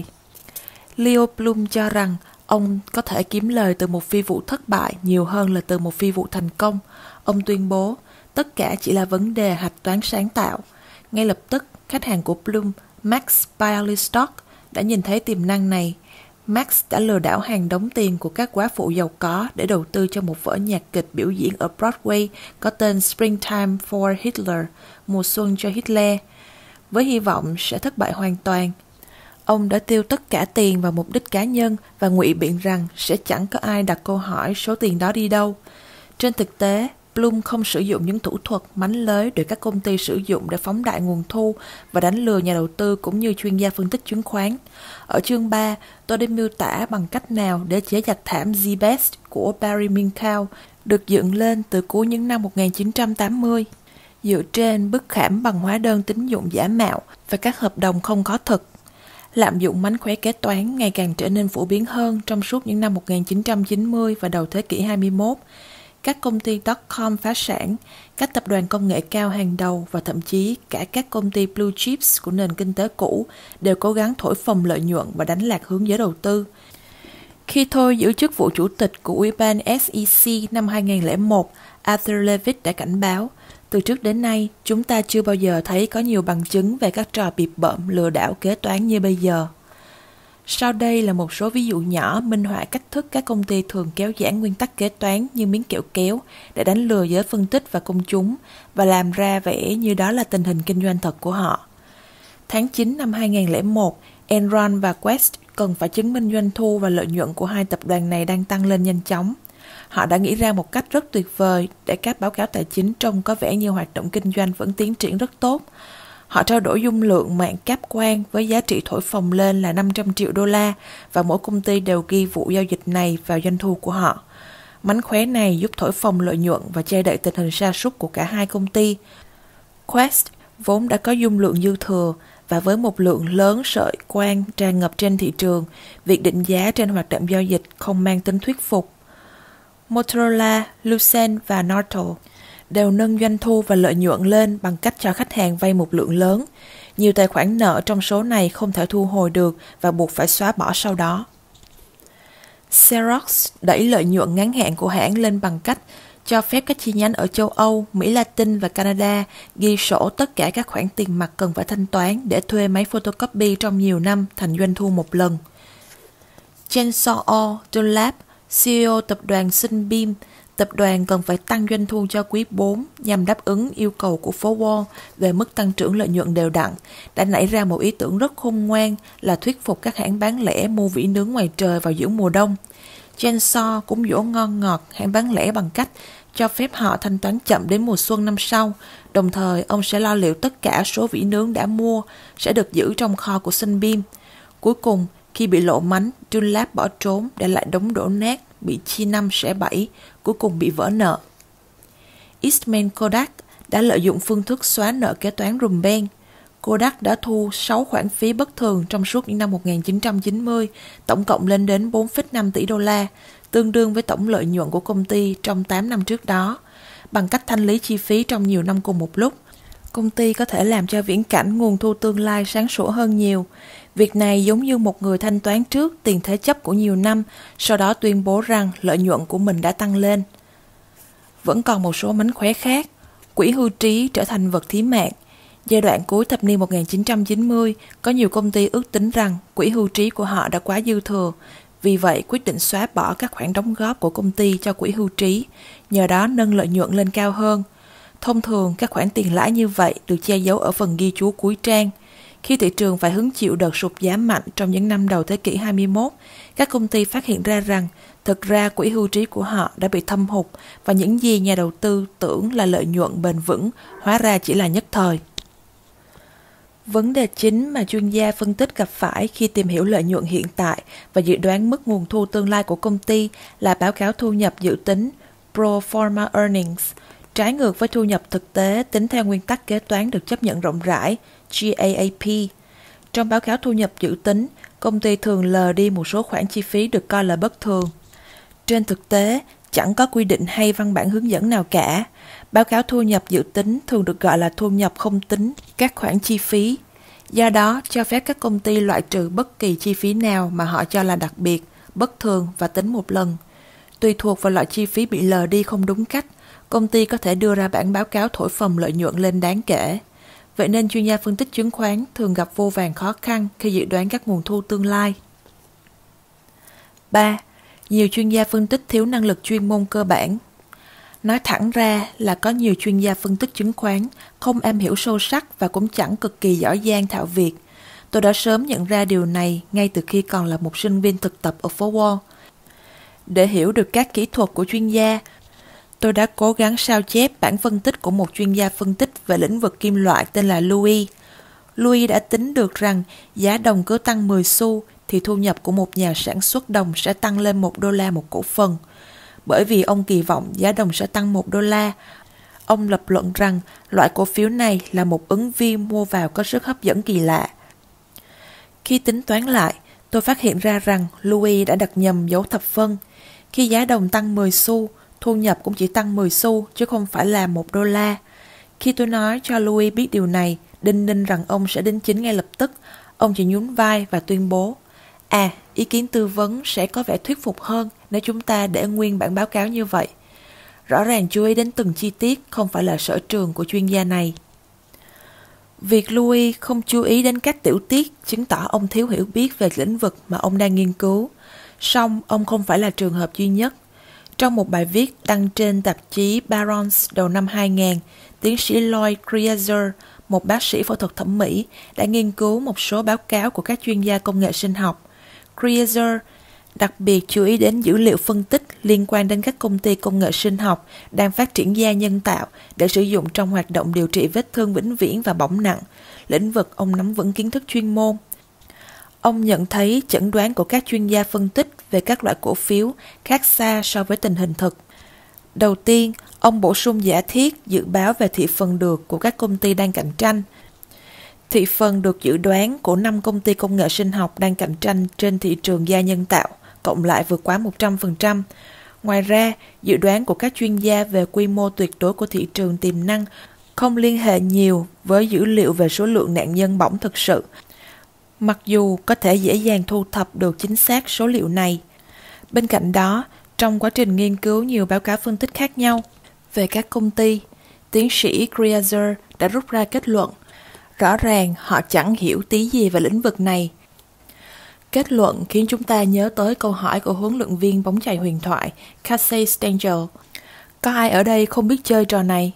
Leo Bloom cho rằng ông có thể kiếm lời từ một phi vụ thất bại nhiều hơn là từ một phi vụ thành công. Ông tuyên bố, tất cả chỉ là vấn đề hạch toán sáng tạo. Ngay lập tức, khách hàng của Bloom, Max Bialystock, đã nhìn thấy tiềm năng này. Max đã lừa đảo hàng đống tiền của các góa phụ giàu có để đầu tư cho một vở nhạc kịch biểu diễn ở Broadway có tên Springtime for Hitler, mùa xuân cho Hitler, với hy vọng sẽ thất bại hoàn toàn. Ông đã tiêu tất cả tiền vào mục đích cá nhân và ngụy biện rằng sẽ chẳng có ai đặt câu hỏi số tiền đó đi đâu. Trên thực tế, Bloom không sử dụng những thủ thuật mánh lới để các công ty sử dụng để phóng đại nguồn thu và đánh lừa nhà đầu tư cũng như chuyên gia phân tích chứng khoán. Ở chương ba, tôi đã miêu tả bằng cách nào để chế giặt thảm Z-Best của Barry Minkow được dựng lên từ cuối những năm một nghìn chín trăm tám mươi, dựa trên bức khảm bằng hóa đơn tín dụng giả mạo và các hợp đồng không có thực. Lạm dụng mánh khóe kế toán ngày càng trở nên phổ biến hơn trong suốt những năm một nghìn chín trăm chín mươi và đầu thế kỷ hai mươi mốt. Các công ty dot-com phá sản, các tập đoàn công nghệ cao hàng đầu và thậm chí cả các công ty blue chips của nền kinh tế cũ đều cố gắng thổi phồng lợi nhuận và đánh lạc hướng giới đầu tư. Khi tôi giữ chức vụ chủ tịch của Ủy ban S E C năm hai nghìn lẻ một, Arthur Levitt đã cảnh báo, từ trước đến nay chúng ta chưa bao giờ thấy có nhiều bằng chứng về các trò bịp bợm lừa đảo kế toán như bây giờ. Sau đây là một số ví dụ nhỏ minh họa cách thức các công ty thường kéo giãn nguyên tắc kế toán như miếng kẹo kéo để đánh lừa giới phân tích và công chúng và làm ra vẻ như đó là tình hình kinh doanh thật của họ. Tháng chín năm hai nghìn lẻ một, Enron và Quest cần phải chứng minh doanh thu và lợi nhuận của hai tập đoàn này đang tăng lên nhanh chóng. Họ đã nghĩ ra một cách rất tuyệt vời để các báo cáo tài chính trông có vẻ như hoạt động kinh doanh vẫn tiến triển rất tốt. Họ trao đổi dung lượng mạng cáp quang với giá trị thổi phồng lên là năm trăm triệu đô la và mỗi công ty đều ghi vụ giao dịch này vào doanh thu của họ. Mánh khóe này giúp thổi phồng lợi nhuận và che đậy tình hình sa sút của cả hai công ty. Quest vốn đã có dung lượng dư thừa và với một lượng lớn sợi quang tràn ngập trên thị trường, việc định giá trên hoạt động giao dịch không mang tính thuyết phục. Motorola, Lucent và Nortel đều nâng doanh thu và lợi nhuận lên bằng cách cho khách hàng vay một lượng lớn. Nhiều tài khoản nợ trong số này không thể thu hồi được và buộc phải xóa bỏ sau đó. Xerox đẩy lợi nhuận ngắn hạn của hãng lên bằng cách cho phép các chi nhánh ở châu Âu, Mỹ Latin và Canada ghi sổ tất cả các khoản tiền mặt cần phải thanh toán để thuê máy photocopy trong nhiều năm thành doanh thu một lần. Chainsaw Dunlap, xê e ô tập đoàn Sunbeam, tập đoàn cần phải tăng doanh thu cho quý bốn nhằm đáp ứng yêu cầu của phố Wall về mức tăng trưởng lợi nhuận đều đặn, đã nảy ra một ý tưởng rất khôn ngoan là thuyết phục các hãng bán lẻ mua vỉ nướng ngoài trời vào giữa mùa đông. Chainsaw cũng dỗ ngon ngọt hãng bán lẻ bằng cách cho phép họ thanh toán chậm đến mùa xuân năm sau, đồng thời ông sẽ lo liệu tất cả số vỉ nướng đã mua sẽ được giữ trong kho của Sunbeam. Cuối cùng, khi bị lộ mánh, Dunlap bỏ trốn để lại đống đổ nát, bị chia năm xẻ bảy, cuối cùng bị vỡ nợ. Eastman Kodak đã lợi dụng phương thức xóa nợ kế toán rùm beng. Kodak đã thu sáu khoản phí bất thường trong suốt những năm một nghìn chín trăm chín mươi, tổng cộng lên đến bốn phẩy năm tỷ đô la, tương đương với tổng lợi nhuận của công ty trong tám năm trước đó. Bằng cách thanh lý chi phí trong nhiều năm cùng một lúc, công ty có thể làm cho viễn cảnh nguồn thu tương lai sáng sủa hơn nhiều. Việc này giống như một người thanh toán trước tiền thế chấp của nhiều năm, sau đó tuyên bố rằng lợi nhuận của mình đã tăng lên. Vẫn còn một số mánh khóe khác. Quỹ hưu trí trở thành vật thí mạng. Giai đoạn cuối thập niên một nghìn chín trăm chín mươi, có nhiều công ty ước tính rằng quỹ hưu trí của họ đã quá dư thừa, vì vậy quyết định xóa bỏ các khoản đóng góp của công ty cho quỹ hưu trí, nhờ đó nâng lợi nhuận lên cao hơn. Thông thường, các khoản tiền lãi như vậy được che giấu ở phần ghi chú cuối trang. Khi thị trường phải hứng chịu đợt sụt giá mạnh trong những năm đầu thế kỷ hai mươi mốt, các công ty phát hiện ra rằng thực ra quỹ hưu trí của họ đã bị thâm hụt và những gì nhà đầu tư tưởng là lợi nhuận bền vững hóa ra chỉ là nhất thời. Vấn đề chính mà chuyên gia phân tích gặp phải khi tìm hiểu lợi nhuận hiện tại và dự đoán mức nguồn thu tương lai của công ty là báo cáo thu nhập dự tính Pro Forma Earnings, trái ngược với thu nhập thực tế tính theo nguyên tắc kế toán được chấp nhận rộng rãi G A A P. Trong báo cáo thu nhập dự tính, công ty thường lờ đi một số khoản chi phí được coi là bất thường. Trên thực tế, chẳng có quy định hay văn bản hướng dẫn nào cả. Báo cáo thu nhập dự tính thường được gọi là thu nhập không tính các khoản chi phí. Do đó, cho phép các công ty loại trừ bất kỳ chi phí nào mà họ cho là đặc biệt, bất thường và tính một lần. Tùy thuộc vào loại chi phí bị lờ đi không đúng cách, công ty có thể đưa ra bản báo cáo thổi phồng lợi nhuận lên đáng kể. Vậy nên chuyên gia phân tích chứng khoán thường gặp vô vàn khó khăn khi dự đoán các nguồn thu tương lai. ba. Nhiều chuyên gia phân tích thiếu năng lực chuyên môn cơ bản. Nói thẳng ra là có nhiều chuyên gia phân tích chứng khoán không am hiểu sâu sắc và cũng chẳng cực kỳ giỏi giang thạo việc. Tôi đã sớm nhận ra điều này ngay từ khi còn là một sinh viên thực tập ở phố Wall. Để hiểu được các kỹ thuật của chuyên gia, tôi đã cố gắng sao chép bản phân tích của một chuyên gia phân tích về lĩnh vực kim loại tên là Louis. Louis đã tính được rằng giá đồng cứ tăng mười xu thì thu nhập của một nhà sản xuất đồng sẽ tăng lên một đô la một cổ phần. Bởi vì ông kỳ vọng giá đồng sẽ tăng một đô la, ông lập luận rằng loại cổ phiếu này là một ứng viên mua vào có sức hấp dẫn kỳ lạ. Khi tính toán lại, tôi phát hiện ra rằng Louis đã đặt nhầm dấu thập phân. Khi giá đồng tăng mười xu, thu nhập cũng chỉ tăng mười xu chứ không phải là một đô la. Khi tôi nói cho Louis biết điều này, đinh ninh rằng ông sẽ đính chính ngay lập tức, ông chỉ nhún vai và tuyên bố: À, ý kiến tư vấn sẽ có vẻ thuyết phục hơn nếu chúng ta để nguyên bản báo cáo như vậy. Rõ ràng chú ý đến từng chi tiết không phải là sở trường của chuyên gia này. Việc Louis không chú ý đến các tiểu tiết chứng tỏ ông thiếu hiểu biết về lĩnh vực mà ông đang nghiên cứu. Song ông không phải là trường hợp duy nhất. Trong một bài viết đăng trên tạp chí Barron's đầu năm hai nghìn, tiến sĩ Lloyd Krieger, một bác sĩ phẫu thuật thẩm mỹ, đã nghiên cứu một số báo cáo của các chuyên gia công nghệ sinh học. Krieger đặc biệt chú ý đến dữ liệu phân tích liên quan đến các công ty công nghệ sinh học đang phát triển da nhân tạo để sử dụng trong hoạt động điều trị vết thương vĩnh viễn và bỏng nặng, lĩnh vực ông nắm vững kiến thức chuyên môn. Ông nhận thấy chẩn đoán của các chuyên gia phân tích về các loại cổ phiếu khác xa so với tình hình thực. Đầu tiên, ông bổ sung giả thiết dự báo về thị phần được của các công ty đang cạnh tranh. Thị phần được dự đoán của năm công ty công nghệ sinh học đang cạnh tranh trên thị trường da nhân tạo, cộng lại vượt quá một trăm phần trăm. Ngoài ra, dự đoán của các chuyên gia về quy mô tuyệt đối của thị trường tiềm năng không liên hệ nhiều với dữ liệu về số lượng nạn nhân bỏng thực sự, mặc dù có thể dễ dàng thu thập được chính xác số liệu này. Bên cạnh đó, trong quá trình nghiên cứu nhiều báo cáo phân tích khác nhau về các công ty, tiến sĩ Krieger đã rút ra kết luận: rõ ràng họ chẳng hiểu tí gì về lĩnh vực này. Kết luận khiến chúng ta nhớ tới câu hỏi của huấn luyện viên bóng chày huyền thoại Casey Stengel: có ai ở đây không biết chơi trò này?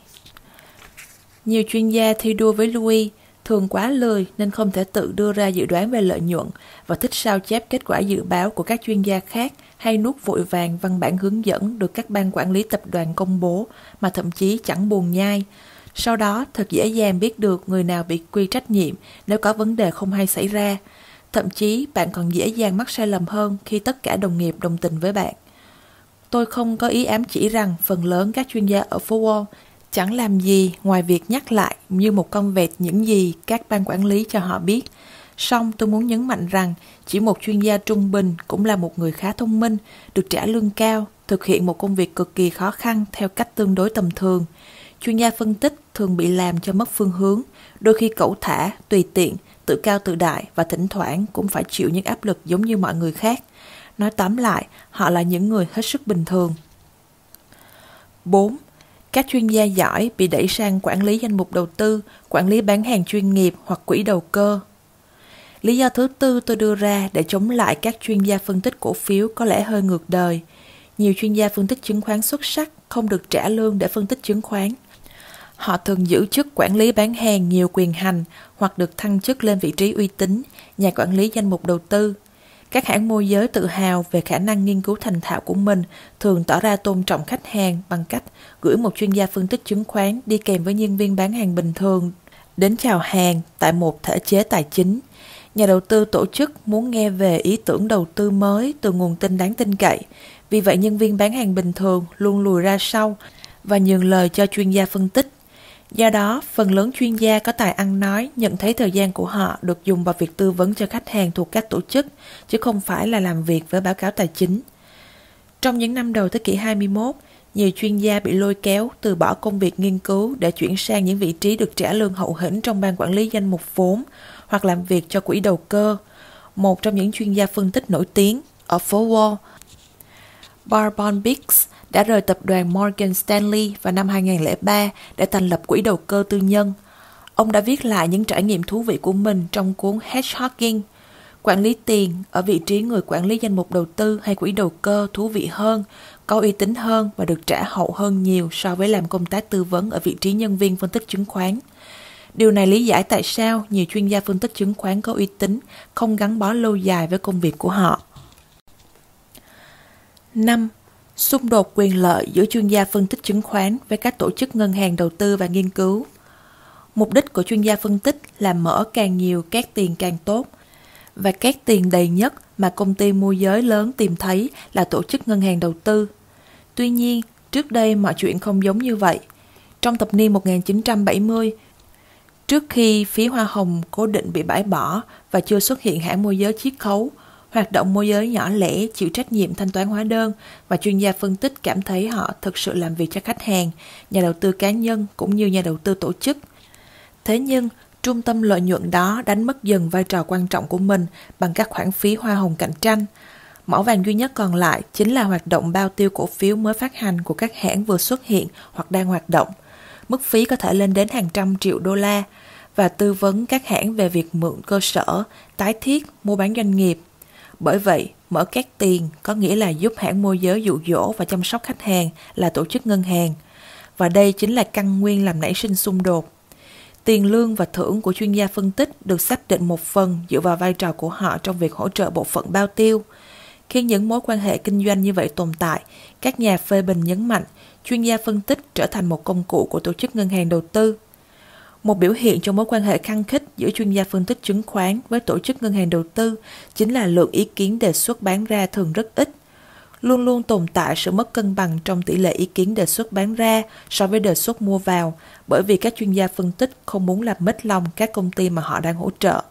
Nhiều chuyên gia thi đua với Louis thường quá lười nên không thể tự đưa ra dự đoán về lợi nhuận và thích sao chép kết quả dự báo của các chuyên gia khác hay nuốt vội vàng văn bản hướng dẫn được các ban quản lý tập đoàn công bố mà thậm chí chẳng buồn nhai. Sau đó thật dễ dàng biết được người nào bị quy trách nhiệm nếu có vấn đề không hay xảy ra. Thậm chí bạn còn dễ dàng mắc sai lầm hơn khi tất cả đồng nghiệp đồng tình với bạn. Tôi không có ý ám chỉ rằng phần lớn các chuyên gia ở phố Wall chẳng làm gì ngoài việc nhắc lại như một con vẹt những gì các ban quản lý cho họ biết. Song tôi muốn nhấn mạnh rằng chỉ một chuyên gia trung bình cũng là một người khá thông minh, được trả lương cao, thực hiện một công việc cực kỳ khó khăn theo cách tương đối tầm thường. Chuyên gia phân tích thường bị làm cho mất phương hướng, đôi khi cẩu thả, tùy tiện, tự cao tự đại và thỉnh thoảng cũng phải chịu những áp lực giống như mọi người khác. Nói tóm lại, họ là những người hết sức bình thường. bốn. Các chuyên gia giỏi bị đẩy sang quản lý danh mục đầu tư, quản lý bán hàng chuyên nghiệp hoặc quỹ đầu cơ. Lý do thứ tư tôi đưa ra để chống lại các chuyên gia phân tích cổ phiếu có lẽ hơi ngược đời. Nhiều chuyên gia phân tích chứng khoán xuất sắc không được trả lương để phân tích chứng khoán. Họ thường giữ chức quản lý bán hàng nhiều quyền hành hoặc được thăng chức lên vị trí uy tín, nhà quản lý danh mục đầu tư. Các hãng môi giới tự hào về khả năng nghiên cứu thành thạo của mình thường tỏ ra tôn trọng khách hàng bằng cách gửi một chuyên gia phân tích chứng khoán đi kèm với nhân viên bán hàng bình thường đến chào hàng tại một thể chế tài chính. Nhà đầu tư tổ chức muốn nghe về ý tưởng đầu tư mới từ nguồn tin đáng tin cậy. Vì vậy nhân viên bán hàng bình thường luôn lùi ra sau và nhường lời cho chuyên gia phân tích. Do đó, phần lớn chuyên gia có tài ăn nói nhận thấy thời gian của họ được dùng vào việc tư vấn cho khách hàng thuộc các tổ chức, chứ không phải là làm việc với báo cáo tài chính. Trong những năm đầu thế kỷ hai mươi mốt, nhiều chuyên gia bị lôi kéo từ bỏ công việc nghiên cứu để chuyển sang những vị trí được trả lương hậu hĩnh trong ban quản lý danh mục vốn hoặc làm việc cho quỹ đầu cơ. Một trong những chuyên gia phân tích nổi tiếng ở phố Wall, Barbon Biggs, đã rời tập đoàn Morgan Stanley vào năm hai không không ba để thành lập quỹ đầu cơ tư nhân. Ông đã viết lại những trải nghiệm thú vị của mình trong cuốn Hedgehogging. Quản lý tiền ở vị trí người quản lý danh mục đầu tư hay quỹ đầu cơ thú vị hơn, có uy tín hơn và được trả hậu hơn nhiều so với làm công tác tư vấn ở vị trí nhân viên phân tích chứng khoán. Điều này lý giải tại sao nhiều chuyên gia phân tích chứng khoán có uy tín không gắn bó lâu dài với công việc của họ. năm. Xung đột quyền lợi giữa chuyên gia phân tích chứng khoán với các tổ chức ngân hàng đầu tư và nghiên cứu. Mục đích của chuyên gia phân tích là mở càng nhiều két tiền càng tốt, và két tiền đầy nhất mà công ty môi giới lớn tìm thấy là tổ chức ngân hàng đầu tư. Tuy nhiên, trước đây mọi chuyện không giống như vậy. Trong thập niên một nghìn chín trăm bảy mươi, trước khi phí hoa hồng cố định bị bãi bỏ và chưa xuất hiện hãng môi giới chiết khấu, hoạt động môi giới nhỏ lẻ chịu trách nhiệm thanh toán hóa đơn và chuyên gia phân tích cảm thấy họ thực sự làm việc cho khách hàng, nhà đầu tư cá nhân cũng như nhà đầu tư tổ chức. Thế nhưng, trung tâm lợi nhuận đó đánh mất dần vai trò quan trọng của mình bằng các khoản phí hoa hồng cạnh tranh. Mỏ vàng duy nhất còn lại chính là hoạt động bao tiêu cổ phiếu mới phát hành của các hãng vừa xuất hiện hoặc đang hoạt động. Mức phí có thể lên đến hàng trăm triệu đô la và tư vấn các hãng về việc mượn cơ sở, tái thiết, mua bán doanh nghiệp. Bởi vậy, mở két tiền có nghĩa là giúp hãng môi giới dụ dỗ và chăm sóc khách hàng là tổ chức ngân hàng. Và đây chính là căn nguyên làm nảy sinh xung đột. Tiền lương và thưởng của chuyên gia phân tích được xác định một phần dựa vào vai trò của họ trong việc hỗ trợ bộ phận bao tiêu. Khi những mối quan hệ kinh doanh như vậy tồn tại, các nhà phê bình nhấn mạnh chuyên gia phân tích trở thành một công cụ của tổ chức ngân hàng đầu tư. Một biểu hiện cho mối quan hệ khăng khít giữa chuyên gia phân tích chứng khoán với tổ chức ngân hàng đầu tư chính là lượng ý kiến đề xuất bán ra thường rất ít. Luôn luôn tồn tại sự mất cân bằng trong tỷ lệ ý kiến đề xuất bán ra so với đề xuất mua vào, bởi vì các chuyên gia phân tích không muốn làm mất lòng các công ty mà họ đang hỗ trợ.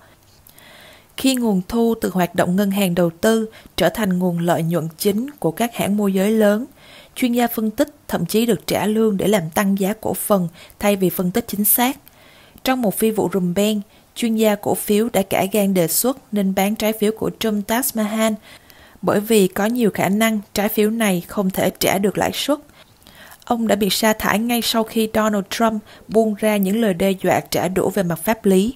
Khi nguồn thu từ hoạt động ngân hàng đầu tư trở thành nguồn lợi nhuận chính của các hãng môi giới lớn, chuyên gia phân tích thậm chí được trả lương để làm tăng giá cổ phần thay vì phân tích chính xác. Trong một phi vụ rùm beng, chuyên gia cổ phiếu đã cả gan đề xuất nên bán trái phiếu của Trump Taj Mahal bởi vì có nhiều khả năng trái phiếu này không thể trả được lãi suất. Ông đã bị sa thải ngay sau khi Donald Trump buông ra những lời đe dọa trả đũa về mặt pháp lý.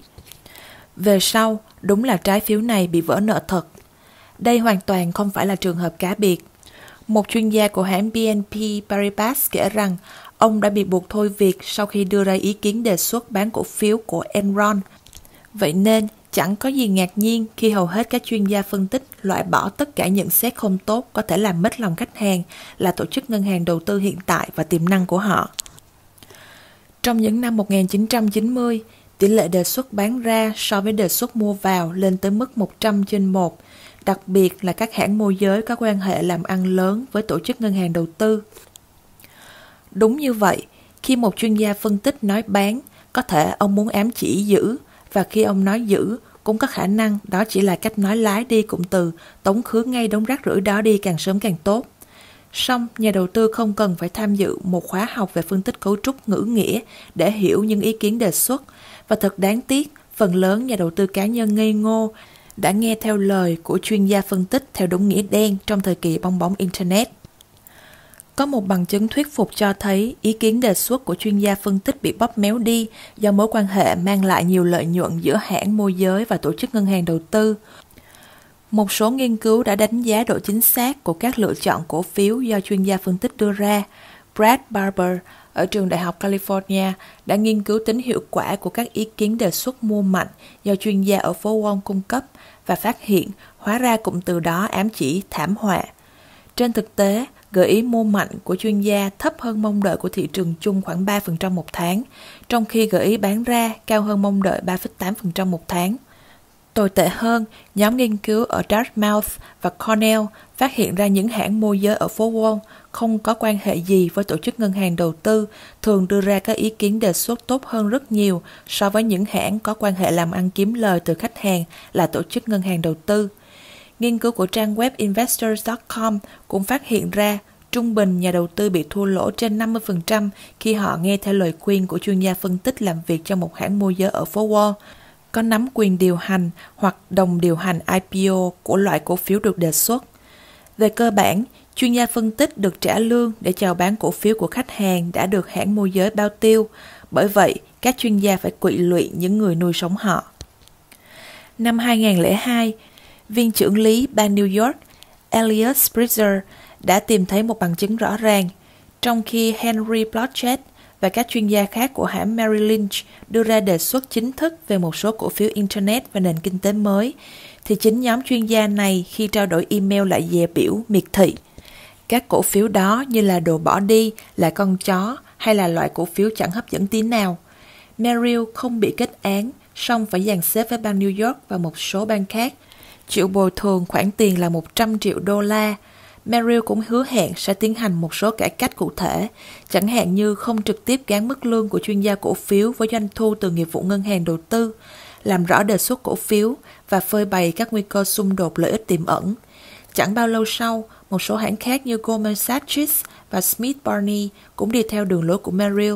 Về sau, đúng là trái phiếu này bị vỡ nợ thật. Đây hoàn toàn không phải là trường hợp cá biệt. Một chuyên gia của hãng bê en pê Paribas kể rằng ông đã bị buộc thôi việc sau khi đưa ra ý kiến đề xuất bán cổ phiếu của Enron. Vậy nên, chẳng có gì ngạc nhiên khi hầu hết các chuyên gia phân tích loại bỏ tất cả nhận xét không tốt có thể làm mất lòng khách hàng là tổ chức ngân hàng đầu tư hiện tại và tiềm năng của họ. Trong những năm một nghìn chín trăm chín mươi, tỷ lệ đề xuất bán ra so với đề xuất mua vào lên tới mức một trăm trên một, đặc biệt là các hãng môi giới có quan hệ làm ăn lớn với tổ chức ngân hàng đầu tư. Đúng như vậy, khi một chuyên gia phân tích nói bán, có thể ông muốn ám chỉ giữ, và khi ông nói giữ, cũng có khả năng đó chỉ là cách nói lái đi cụm từ tống khứ ngay đống rác rưởi đó đi càng sớm càng tốt. Song, nhà đầu tư không cần phải tham dự một khóa học về phân tích cấu trúc ngữ nghĩa để hiểu những ý kiến đề xuất, và thật đáng tiếc, phần lớn nhà đầu tư cá nhân ngây ngô đã nghe theo lời của chuyên gia phân tích theo đúng nghĩa đen trong thời kỳ bong bóng Internet. Có một bằng chứng thuyết phục cho thấy ý kiến đề xuất của chuyên gia phân tích bị bóp méo đi do mối quan hệ mang lại nhiều lợi nhuận giữa hãng môi giới và tổ chức ngân hàng đầu tư. Một số nghiên cứu đã đánh giá độ chính xác của các lựa chọn cổ phiếu do chuyên gia phân tích đưa ra. Brad Barber ở trường Đại học California đã nghiên cứu tính hiệu quả của các ý kiến đề xuất mua mạnh do chuyên gia ở phố Wall cung cấp và phát hiện hóa ra cụm từ đó ám chỉ thảm họa. Trên thực tế, gợi ý mua mạnh của chuyên gia thấp hơn mong đợi của thị trường chung khoảng ba phần trăm một tháng, trong khi gợi ý bán ra cao hơn mong đợi ba phẩy tám phần trăm một tháng. Tồi tệ hơn, nhóm nghiên cứu ở Dartmouth và Cornell phát hiện ra những hãng môi giới ở phố Wall không có quan hệ gì với tổ chức ngân hàng đầu tư, thường đưa ra các ý kiến đề xuất tốt hơn rất nhiều so với những hãng có quan hệ làm ăn kiếm lời từ khách hàng là tổ chức ngân hàng đầu tư. Nghiên cứu của trang web investors chấm com cũng phát hiện ra trung bình nhà đầu tư bị thua lỗ trên năm mươi phần trăm khi họ nghe theo lời khuyên của chuyên gia phân tích làm việc cho một hãng môi giới ở phố Wall, có nắm quyền điều hành hoặc đồng điều hành I P O của loại cổ phiếu được đề xuất. Về cơ bản, chuyên gia phân tích được trả lương để chào bán cổ phiếu của khách hàng đã được hãng môi giới bao tiêu, bởi vậy các chuyên gia phải quỵ lụy những người nuôi sống họ. Năm hai không không hai, viên trưởng lý bang New York Eliot Spitzer đã tìm thấy một bằng chứng rõ ràng, trong khi Henry Blodgett và các chuyên gia khác của hãng Merrill Lynch đưa ra đề xuất chính thức về một số cổ phiếu Internet và nền kinh tế mới, thì chính nhóm chuyên gia này khi trao đổi email lại dè biểu miệt thị. Các cổ phiếu đó như là đồ bỏ đi, là con chó hay là loại cổ phiếu chẳng hấp dẫn tí nào. Merrill không bị kết án, song phải dàn xếp với bang New York và một số bang khác, chịu bồi thường khoản tiền là một trăm triệu đô la. Merrill cũng hứa hẹn sẽ tiến hành một số cải cách cụ thể, chẳng hạn như không trực tiếp gán mức lương của chuyên gia cổ phiếu với doanh thu từ nghiệp vụ ngân hàng đầu tư, làm rõ đề xuất cổ phiếu và phơi bày các nguy cơ xung đột lợi ích tiềm ẩn. Chẳng bao lâu sau, một số hãng khác như Goldman Sachs và Smith Barney cũng đi theo đường lối của Merrill.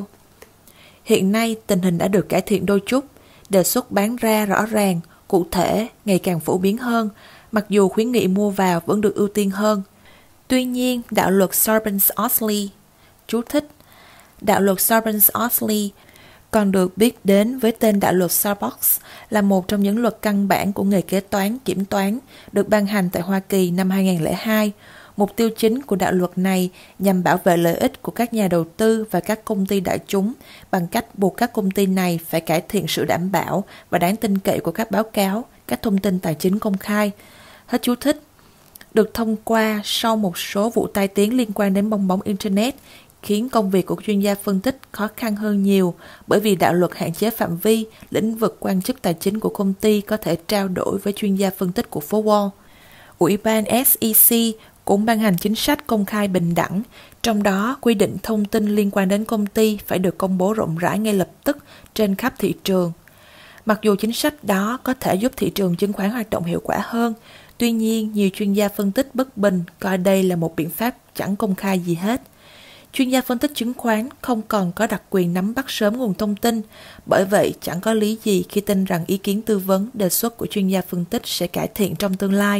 Hiện nay, tình hình đã được cải thiện đôi chút, đề xuất bán ra rõ ràng, cụ thể, ngày càng phổ biến hơn, mặc dù khuyến nghị mua vào vẫn được ưu tiên hơn. Tuy nhiên, đạo luật Sarbanes-Oxley, chú thích, đạo luật Sarbanes-Oxley còn được biết đến với tên đạo luật Starbucks, là một trong những luật căn bản của nghề kế toán kiểm toán được ban hành tại Hoa Kỳ năm hai không không hai. Mục tiêu chính của đạo luật này nhằm bảo vệ lợi ích của các nhà đầu tư và các công ty đại chúng bằng cách buộc các công ty này phải cải thiện sự đảm bảo và đáng tin cậy của các báo cáo, các thông tin tài chính công khai. Hết chú thích. Được thông qua sau một số vụ tai tiếng liên quan đến bong bóng Internet, khiến công việc của chuyên gia phân tích khó khăn hơn nhiều bởi vì đạo luật hạn chế phạm vi, lĩnh vực quan chức tài chính của công ty có thể trao đổi với chuyên gia phân tích của phố Wall. Ủy ban S E C cũng ban hành chính sách công khai bình đẳng, trong đó quy định thông tin liên quan đến công ty phải được công bố rộng rãi ngay lập tức trên khắp thị trường. Mặc dù chính sách đó có thể giúp thị trường chứng khoán hoạt động hiệu quả hơn, tuy nhiên nhiều chuyên gia phân tích bất bình coi đây là một biện pháp chẳng công khai gì hết. Chuyên gia phân tích chứng khoán không còn có đặc quyền nắm bắt sớm nguồn thông tin, bởi vậy chẳng có lý gì khi tin rằng ý kiến tư vấn, đề xuất của chuyên gia phân tích sẽ cải thiện trong tương lai.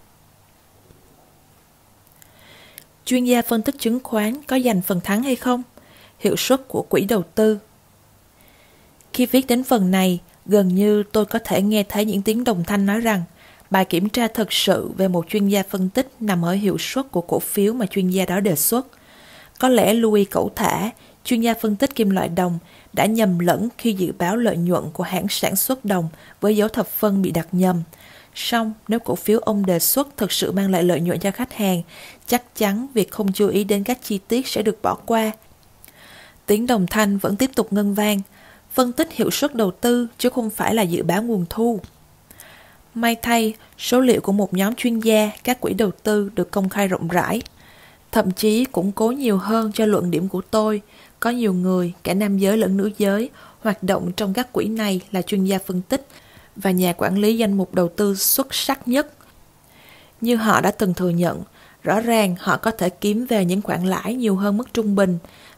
Chuyên gia phân tích chứng khoán có giành phần thắng hay không? Hiệu suất của quỹ đầu tư. Khi viết đến phần này, gần như tôi có thể nghe thấy những tiếng đồng thanh nói rằng bài kiểm tra thực sự về một chuyên gia phân tích nằm ở hiệu suất của cổ phiếu mà chuyên gia đó đề xuất. Có lẽ Louis Cẩu Thả, chuyên gia phân tích kim loại đồng, đã nhầm lẫn khi dự báo lợi nhuận của hãng sản xuất đồng với dấu thập phân bị đặt nhầm. Song, nếu cổ phiếu ông đề xuất thực sự mang lại lợi nhuận cho khách hàng, chắc chắn việc không chú ý đến các chi tiết sẽ được bỏ qua. Tiếng đồng thanh vẫn tiếp tục ngân vang. Phân tích hiệu suất đầu tư chứ không phải là dự báo nguồn thu. May thay, số liệu của một nhóm chuyên gia, các quỹ đầu tư được công khai rộng rãi. Thậm chí củng cố nhiều hơn cho luận điểm của tôi. Có nhiều người, cả nam giới lẫn nữ giới, hoạt động trong các quỹ này là chuyên gia phân tích và nhà quản lý danh mục đầu tư xuất sắc nhất. Như họ đã từng thừa nhận, rõ ràng họ có thể kiếm về những khoản lãi nhiều hơn mức trung bình,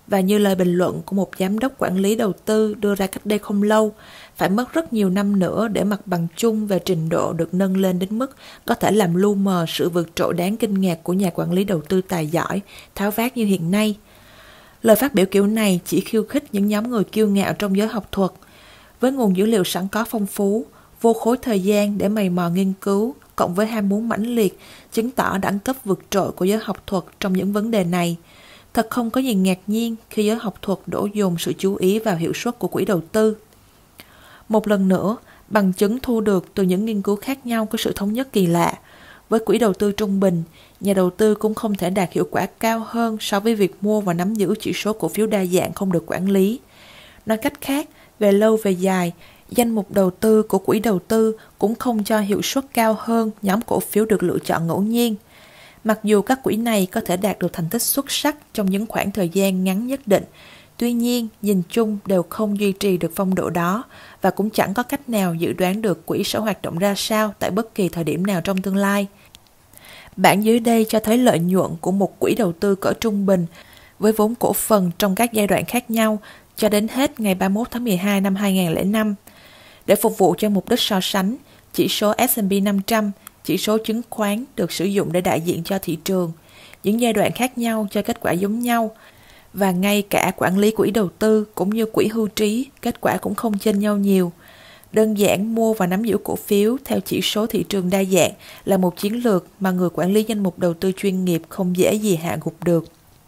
và như lời bình luận của một giám đốc quản lý đầu tư đưa ra cách đây không lâu, phải mất rất nhiều năm nữa để mặt bằng chung về trình độ được nâng lên đến mức có thể làm lu mờ sự vượt trội đáng kinh ngạc của nhà quản lý đầu tư tài giỏi, tháo vát như hiện nay. Lời phát biểu kiểu này chỉ khiêu khích những nhóm người kiêu ngạo trong giới học thuật. Với nguồn dữ liệu sẵn có phong phú, vô khối thời gian để mày mò nghiên cứu, cộng với ham muốn mãnh liệt, chứng tỏ đẳng cấp vượt trội của giới học thuật trong những vấn đề này. Thật không có gì ngạc nhiên khi giới học thuật đổ dồn sự chú ý vào hiệu suất của quỹ đầu tư. Một lần nữa, bằng chứng thu được từ những nghiên cứu khác nhau có sự thống nhất kỳ lạ. Với quỹ đầu tư trung bình, nhà đầu tư cũng không thể đạt hiệu quả cao hơn so với việc mua và nắm giữ chỉ số cổ phiếu đa dạng không được quản lý. Nói cách khác, về lâu về dài, danh mục đầu tư của quỹ đầu tư cũng không cho hiệu suất cao hơn nhóm cổ phiếu được lựa chọn ngẫu nhiên. Mặc dù các quỹ này có thể đạt được thành tích xuất sắc trong những khoảng thời gian ngắn nhất định, tuy nhiên nhìn chung đều không duy trì được phong độ đó và cũng chẳng có cách nào dự đoán được quỹ sẽ hoạt động ra sao tại bất kỳ thời điểm nào trong tương lai. Bảng dưới đây cho thấy lợi nhuận của một quỹ đầu tư cỡ trung bình với vốn cổ phần trong các giai đoạn khác nhau cho đến hết ngày ba mươi mốt tháng mười hai năm hai nghìn không trăm lẻ năm. Để phục vụ cho mục đích so sánh, chỉ số ét and pê năm trăm, chỉ số chứng khoán được sử dụng để đại diện cho thị trường. Những giai đoạn khác nhau cho kết quả giống nhau, và ngay cả quản lý quỹ đầu tư cũng như quỹ hưu trí, kết quả cũng không chênh nhau nhiều. Đơn giản mua và nắm giữ cổ phiếu theo chỉ số thị trường đa dạng là một chiến lược mà người quản lý danh mục đầu tư chuyên nghiệp không dễ gì hạ gục được.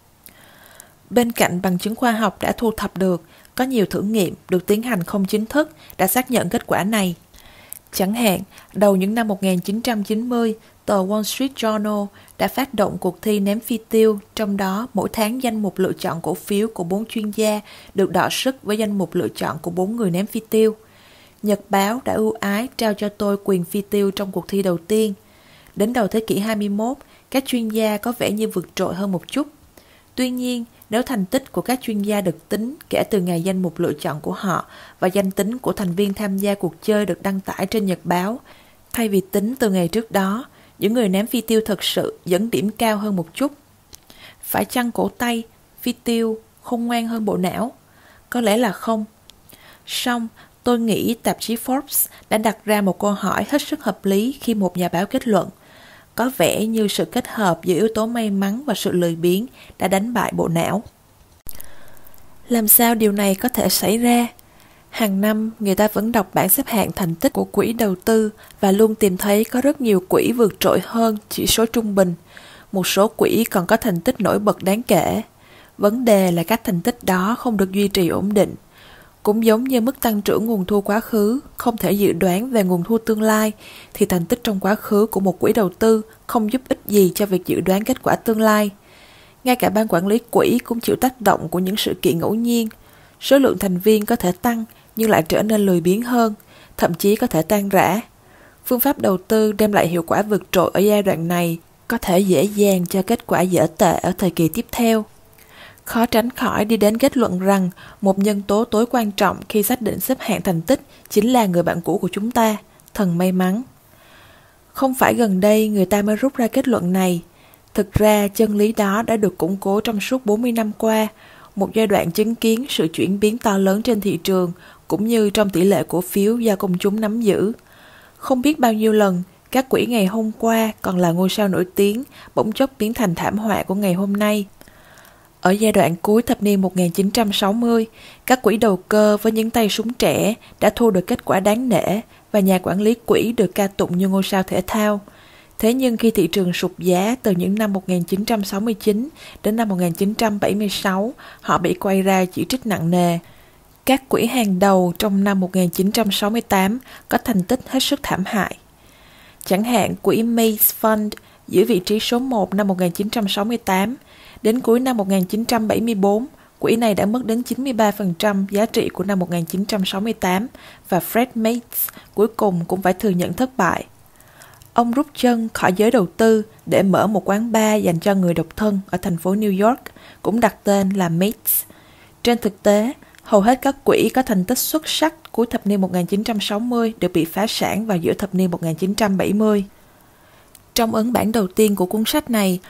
Bên cạnh bằng chứng khoa học đã thu thập được, có nhiều thử nghiệm được tiến hành không chính thức đã xác nhận kết quả này. Chẳng hạn, đầu những năm một nghìn chín trăm chín mươi, tờ Wall Street Journal đã phát động cuộc thi ném phi tiêu, trong đó mỗi tháng danh mục lựa chọn cổ phiếu của bốn chuyên gia được đọ sức với danh mục lựa chọn của bốn người ném phi tiêu. Nhật báo đã ưu ái trao cho tôi quyền phi tiêu trong cuộc thi đầu tiên. Đến đầu thế kỷ hai mươi mốt, các chuyên gia có vẻ như vượt trội hơn một chút. Tuy nhiên, nếu thành tích của các chuyên gia được tính kể từ ngày danh mục lựa chọn của họ và danh tính của thành viên tham gia cuộc chơi được đăng tải trên nhật báo, thay vì tính từ ngày trước đó, những người ném phi tiêu thật sự dẫn điểm cao hơn một chút. Phải chăng cổ tay, phi tiêu khôn ngoan hơn bộ não? Có lẽ là không. Song, tôi nghĩ tạp chí Forbes đã đặt ra một câu hỏi hết sức hợp lý khi một nhà báo kết luận. Có vẻ như sự kết hợp giữa yếu tố may mắn và sự lười biếng đã đánh bại bộ não. Làm sao điều này có thể xảy ra? Hàng năm, người ta vẫn đọc bảng xếp hạng thành tích của quỹ đầu tư và luôn tìm thấy có rất nhiều quỹ vượt trội hơn chỉ số trung bình. Một số quỹ còn có thành tích nổi bật đáng kể. Vấn đề là các thành tích đó không được duy trì ổn định. Cũng giống như mức tăng trưởng nguồn thu quá khứ không thể dự đoán về nguồn thu tương lai, thì thành tích trong quá khứ của một quỹ đầu tư không giúp ích gì cho việc dự đoán kết quả tương lai. Ngay cả ban quản lý quỹ cũng chịu tác động của những sự kiện ngẫu nhiên. Số lượng thành viên có thể tăng nhưng lại trở nên lười biếng hơn, thậm chí có thể tan rã. Phương pháp đầu tư đem lại hiệu quả vượt trội ở giai đoạn này có thể dễ dàng cho kết quả dở tệ ở thời kỳ tiếp theo. Khó tránh khỏi đi đến kết luận rằng một nhân tố tối quan trọng khi xác định xếp hạng thành tích chính là người bạn cũ của chúng ta, thần may mắn. Không phải gần đây người ta mới rút ra kết luận này. Thực ra chân lý đó đã được củng cố trong suốt bốn mươi năm qua, một giai đoạn chứng kiến sự chuyển biến to lớn trên thị trường cũng như trong tỷ lệ cổ phiếu do công chúng nắm giữ. Không biết bao nhiêu lần, các quỹ ngày hôm qua còn là ngôi sao nổi tiếng bỗng chốc biến thành thảm họa của ngày hôm nay. Ở giai đoạn cuối thập niên một nghìn chín trăm sáu mươi, các quỹ đầu cơ với những tay súng trẻ đã thu được kết quả đáng nể và nhà quản lý quỹ được ca tụng như ngôi sao thể thao. Thế nhưng khi thị trường sụt giá từ những năm một nghìn chín trăm sáu mươi chín đến năm một nghìn chín trăm bảy mươi sáu, họ bị quay ra chỉ trích nặng nề. Các quỹ hàng đầu trong năm một nghìn chín trăm sáu mươi tám có thành tích hết sức thảm hại. Chẳng hạn quỹ Maze Fund giữ vị trí số một năm một nghìn chín trăm sáu mươi tám. Đến cuối năm một nghìn chín trăm bảy mươi tư, quỹ này đã mất đến chín mươi ba phần trăm giá trị của năm một nghìn chín trăm sáu mươi tám và Fred Mates cuối cùng cũng phải thừa nhận thất bại. Ông rút chân khỏi giới đầu tư để mở một quán bar dành cho người độc thân ở thành phố New York, cũng đặt tên là Mates. Trên thực tế, hầu hết các quỹ có thành tích xuất sắc cuối thập niên một nghìn chín trăm sáu mươi đều bị phá sản vào giữa thập niên một nghìn chín trăm bảy mươi. Trong ấn bản đầu tiên của cuốn sách này,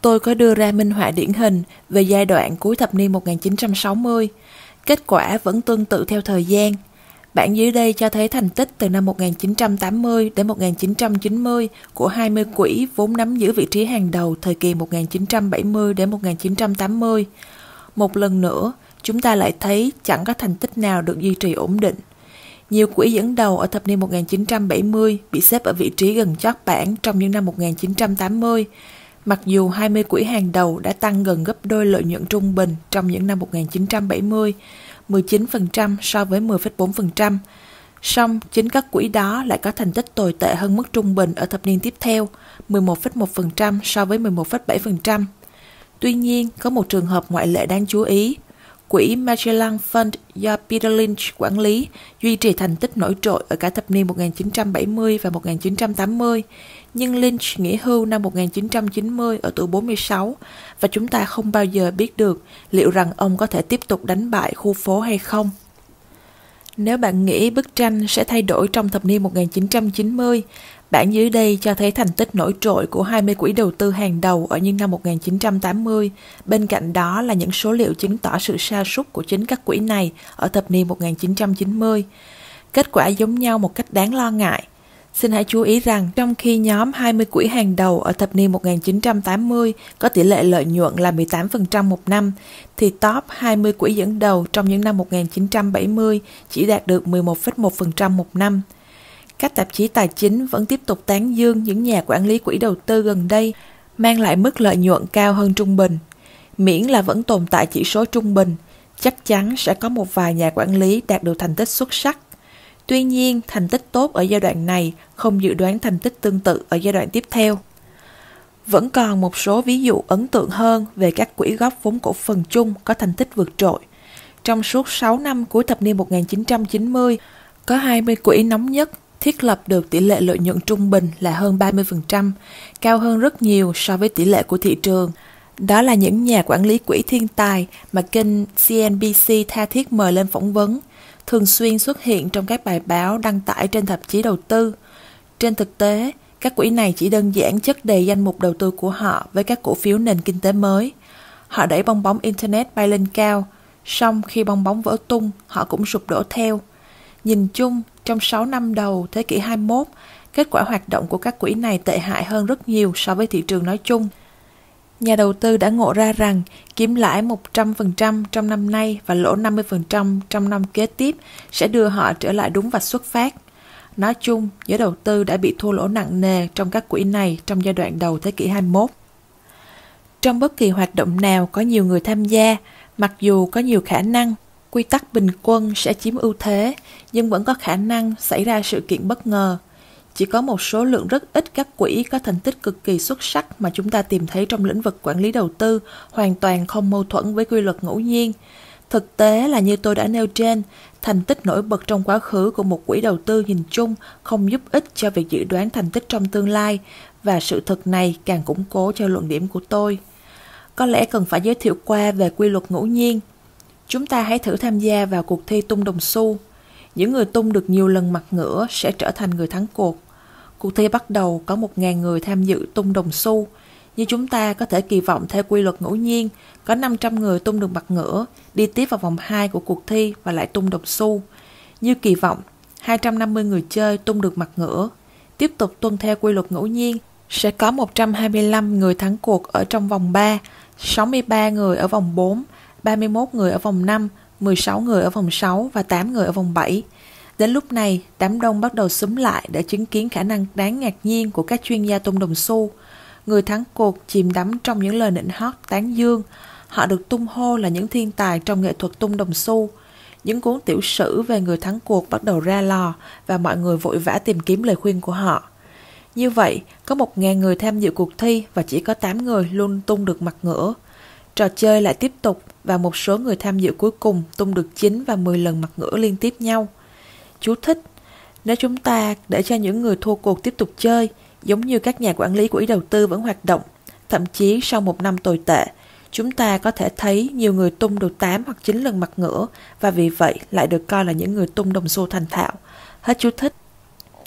tôi có đưa ra minh họa điển hình về giai đoạn cuối thập niên một nghìn chín trăm sáu mươi. Kết quả vẫn tương tự theo thời gian. Bảng dưới đây cho thấy thành tích từ năm một nghìn chín trăm tám mươi đến một nghìn chín trăm chín mươi của hai mươi quỹ vốn nắm giữ vị trí hàng đầu thời kỳ một nghìn chín trăm bảy mươi đến một nghìn chín trăm tám mươi. Một lần nữa, chúng ta lại thấy chẳng có thành tích nào được duy trì ổn định. Nhiều quỹ dẫn đầu ở thập niên một nghìn chín trăm bảy mươi bị xếp ở vị trí gần chót bảng trong những năm một nghìn chín trăm tám mươi, mặc dù hai mươi quỹ hàng đầu đã tăng gần gấp đôi lợi nhuận trung bình trong những năm một nghìn chín trăm bảy mươi, mười chín phần trăm so với mười phẩy bốn phần trăm. Song chính các quỹ đó lại có thành tích tồi tệ hơn mức trung bình ở thập niên tiếp theo, mười một phẩy một phần trăm so với mười một phẩy bảy phần trăm. Tuy nhiên, có một trường hợp ngoại lệ đáng chú ý. Quỹ Magellan Fund do Peter Lynch quản lý duy trì thành tích nổi trội ở cả thập niên một nghìn chín trăm bảy mươi và một nghìn chín trăm tám mươi, nhưng Lynch nghỉ hưu năm một nghìn chín trăm chín mươi ở tuổi bốn mươi sáu và chúng ta không bao giờ biết được liệu rằng ông có thể tiếp tục đánh bại khu phố hay không. Nếu bạn nghĩ bức tranh sẽ thay đổi trong thập niên một nghìn chín trăm chín mươi, bảng dưới đây cho thấy thành tích nổi trội của hai mươi quỹ đầu tư hàng đầu ở những năm một nghìn chín trăm tám mươi. Bên cạnh đó là những số liệu chứng tỏ sự sa sút của chính các quỹ này ở thập niên một nghìn chín trăm chín mươi. Kết quả giống nhau một cách đáng lo ngại. Xin hãy chú ý rằng trong khi nhóm hai mươi quỹ hàng đầu ở thập niên một nghìn chín trăm tám mươi có tỷ lệ lợi nhuận là mười tám phần trăm một năm, thì top hai mươi quỹ dẫn đầu trong những năm một nghìn chín trăm bảy mươi chỉ đạt được mười một phẩy một phần trăm một năm. Các tạp chí tài chính vẫn tiếp tục tán dương những nhà quản lý quỹ đầu tư gần đây mang lại mức lợi nhuận cao hơn trung bình. Miễn là vẫn tồn tại chỉ số trung bình, chắc chắn sẽ có một vài nhà quản lý đạt được thành tích xuất sắc. Tuy nhiên, thành tích tốt ở giai đoạn này không dự đoán thành tích tương tự ở giai đoạn tiếp theo. Vẫn còn một số ví dụ ấn tượng hơn về các quỹ góp vốn cổ phần chung có thành tích vượt trội. Trong suốt sáu năm cuối thập niên một nghìn chín trăm chín mươi, có hai mươi quỹ nóng nhất thiết lập được tỷ lệ lợi nhuận trung bình là hơn ba mươi phần trăm, cao hơn rất nhiều so với tỷ lệ của thị trường. Đó là những nhà quản lý quỹ thiên tài mà kênh xê en bê xê tha thiết mời lên phỏng vấn, thường xuyên xuất hiện trong các bài báo đăng tải trên tạp chí đầu tư. Trên thực tế, các quỹ này chỉ đơn giản chất đầy danh mục đầu tư của họ với các cổ phiếu nền kinh tế mới. Họ đẩy bong bóng Internet bay lên cao, song khi bong bóng vỡ tung, họ cũng sụp đổ theo. Nhìn chung, trong sáu năm đầu thế kỷ hai mươi mốt, kết quả hoạt động của các quỹ này tệ hại hơn rất nhiều so với thị trường nói chung. Nhà đầu tư đã ngộ ra rằng kiếm lãi một trăm phần trăm trong năm nay và lỗ năm mươi phần trăm trong năm kế tiếp sẽ đưa họ trở lại đúng vạch xuất phát. Nói chung, giới đầu tư đã bị thua lỗ nặng nề trong các quỹ này trong giai đoạn đầu thế kỷ hai mươi mốt. Trong bất kỳ hoạt động nào có nhiều người tham gia, mặc dù có nhiều khả năng quy tắc bình quân sẽ chiếm ưu thế, nhưng vẫn có khả năng xảy ra sự kiện bất ngờ. Chỉ có một số lượng rất ít các quỹ có thành tích cực kỳ xuất sắc mà chúng ta tìm thấy trong lĩnh vực quản lý đầu tư hoàn toàn không mâu thuẫn với quy luật ngẫu nhiên. Thực tế là như tôi đã nêu trên, thành tích nổi bật trong quá khứ của một quỹ đầu tư nhìn chung không giúp ích cho việc dự đoán thành tích trong tương lai, và sự thật này càng củng cố cho luận điểm của tôi. Có lẽ cần phải giới thiệu qua về quy luật ngẫu nhiên. Chúng ta hãy thử tham gia vào cuộc thi tung đồng xu. Những người tung được nhiều lần mặt ngửa sẽ trở thành người thắng cuộc. Cuộc thi bắt đầu có một nghìn người tham dự tung đồng xu. Như chúng ta có thể kỳ vọng theo quy luật ngẫu nhiên, có năm trăm người tung được mặt ngửa, đi tiếp vào vòng hai của cuộc thi và lại tung đồng xu. Như kỳ vọng, hai trăm năm mươi người chơi tung được mặt ngửa. Tiếp tục tuân theo quy luật ngẫu nhiên, sẽ có một trăm hai mươi lăm người thắng cuộc ở trong vòng ba, sáu mươi ba người ở vòng bốn, ba mươi mốt người ở vòng năm, mười sáu người ở vòng sáu và tám người ở vòng bảy. Đến lúc này, đám đông bắt đầu xúm lại để chứng kiến khả năng đáng ngạc nhiên của các chuyên gia tung đồng xu. Người thắng cuộc chìm đắm trong những lời nịnh hót tán dương. Họ được tung hô là những thiên tài trong nghệ thuật tung đồng xu. Những cuốn tiểu sử về người thắng cuộc bắt đầu ra lò và mọi người vội vã tìm kiếm lời khuyên của họ. Như vậy, có một nghìn người tham dự cuộc thi và chỉ có tám người luôn tung được mặt ngửa. Trò chơi lại tiếp tục và một số người tham dự cuối cùng tung được chín và mười lần mặt ngửa liên tiếp nhau. Chú thích: nếu chúng ta để cho những người thua cuộc tiếp tục chơi, giống như các nhà quản lý quỹ đầu tư vẫn hoạt động, thậm chí sau một năm tồi tệ, chúng ta có thể thấy nhiều người tung được tám hoặc chín lần mặt ngửa và vì vậy lại được coi là những người tung đồng xu thành thạo. Hết chú thích.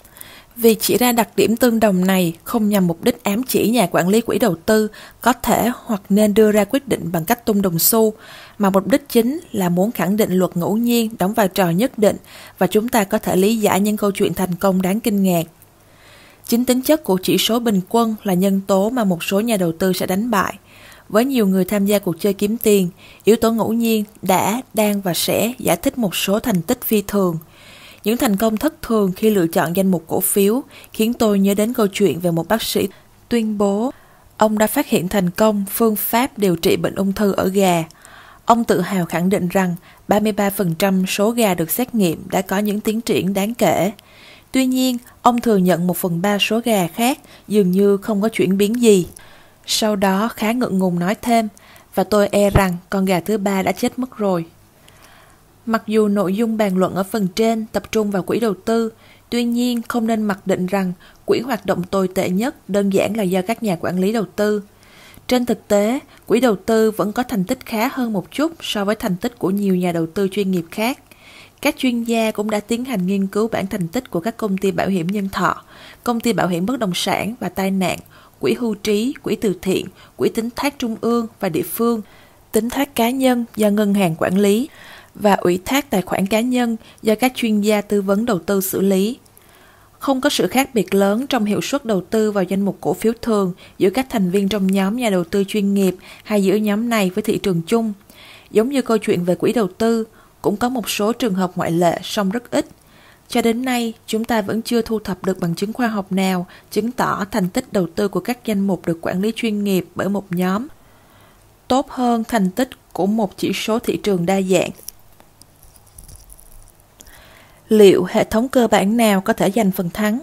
Vì chỉ ra đặc điểm tương đồng này không nhằm mục đích ám chỉ nhà quản lý quỹ đầu tư có thể hoặc nên đưa ra quyết định bằng cách tung đồng xu, mà mục đích chính là muốn khẳng định luật ngẫu nhiên đóng vai trò nhất định và chúng ta có thể lý giải những câu chuyện thành công đáng kinh ngạc. Chính tính chất của chỉ số bình quân là nhân tố mà một số nhà đầu tư sẽ đánh bại. Với nhiều người tham gia cuộc chơi kiếm tiền, yếu tố ngẫu nhiên đã, đang và sẽ giải thích một số thành tích phi thường. Những thành công thất thường khi lựa chọn danh mục cổ phiếu khiến tôi nhớ đến câu chuyện về một bác sĩ tuyên bố ông đã phát hiện thành công phương pháp điều trị bệnh ung thư ở gà. Ông tự hào khẳng định rằng ba mươi ba phần trăm số gà được xét nghiệm đã có những tiến triển đáng kể. Tuy nhiên, ông thừa nhận một phần ba số gà khác dường như không có chuyển biến gì. Sau đó khá ngượng ngùng nói thêm, và tôi e rằng con gà thứ ba đã chết mất rồi. Mặc dù nội dung bàn luận ở phần trên tập trung vào quỹ đầu tư, tuy nhiên không nên mặc định rằng quỹ hoạt động tồi tệ nhất đơn giản là do các nhà quản lý đầu tư. Trên thực tế, quỹ đầu tư vẫn có thành tích khá hơn một chút so với thành tích của nhiều nhà đầu tư chuyên nghiệp khác. Các chuyên gia cũng đã tiến hành nghiên cứu bảng thành tích của các công ty bảo hiểm nhân thọ, công ty bảo hiểm bất động sản và tai nạn, quỹ hưu trí, quỹ từ thiện, quỹ tín thác trung ương và địa phương, tín thác cá nhân do ngân hàng quản lý, và ủy thác tài khoản cá nhân do các chuyên gia tư vấn đầu tư xử lý. Không có sự khác biệt lớn trong hiệu suất đầu tư vào danh mục cổ phiếu thường giữa các thành viên trong nhóm nhà đầu tư chuyên nghiệp hay giữa nhóm này với thị trường chung. Giống như câu chuyện về quỹ đầu tư, cũng có một số trường hợp ngoại lệ song rất ít. Cho đến nay, chúng ta vẫn chưa thu thập được bằng chứng khoa học nào chứng tỏ thành tích đầu tư của các danh mục được quản lý chuyên nghiệp bởi một nhóm tốt hơn thành tích của một chỉ số thị trường đa dạng. Liệu hệ thống cơ bản nào có thể giành phần thắng?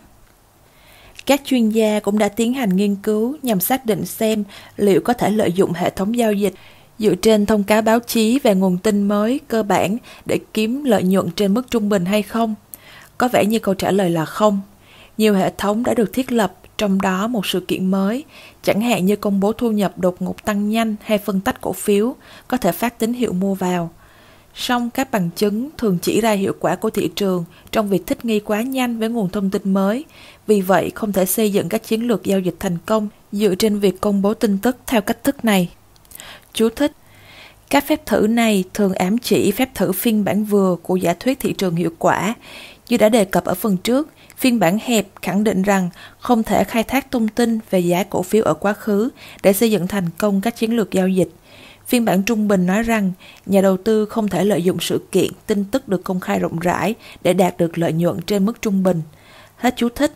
Các chuyên gia cũng đã tiến hành nghiên cứu nhằm xác định xem liệu có thể lợi dụng hệ thống giao dịch dựa trên thông cáo báo chí về nguồn tin mới cơ bản để kiếm lợi nhuận trên mức trung bình hay không. Có vẻ như câu trả lời là không. Nhiều hệ thống đã được thiết lập, trong đó một sự kiện mới, chẳng hạn như công bố thu nhập đột ngột tăng nhanh hay phân tách cổ phiếu, có thể phát tín hiệu mua vào. Song các bằng chứng thường chỉ ra hiệu quả của thị trường trong việc thích nghi quá nhanh với nguồn thông tin mới, vì vậy không thể xây dựng các chiến lược giao dịch thành công dựa trên việc công bố tin tức theo cách thức này. Chú thích: các phép thử này thường ám chỉ phép thử phiên bản vừa của giả thuyết thị trường hiệu quả. Như đã đề cập ở phần trước, phiên bản hẹp khẳng định rằng không thể khai thác thông tin về giá cổ phiếu ở quá khứ để xây dựng thành công các chiến lược giao dịch. Phiên bản trung bình nói rằng nhà đầu tư không thể lợi dụng sự kiện, tin tức được công khai rộng rãi để đạt được lợi nhuận trên mức trung bình. Hết chú thích.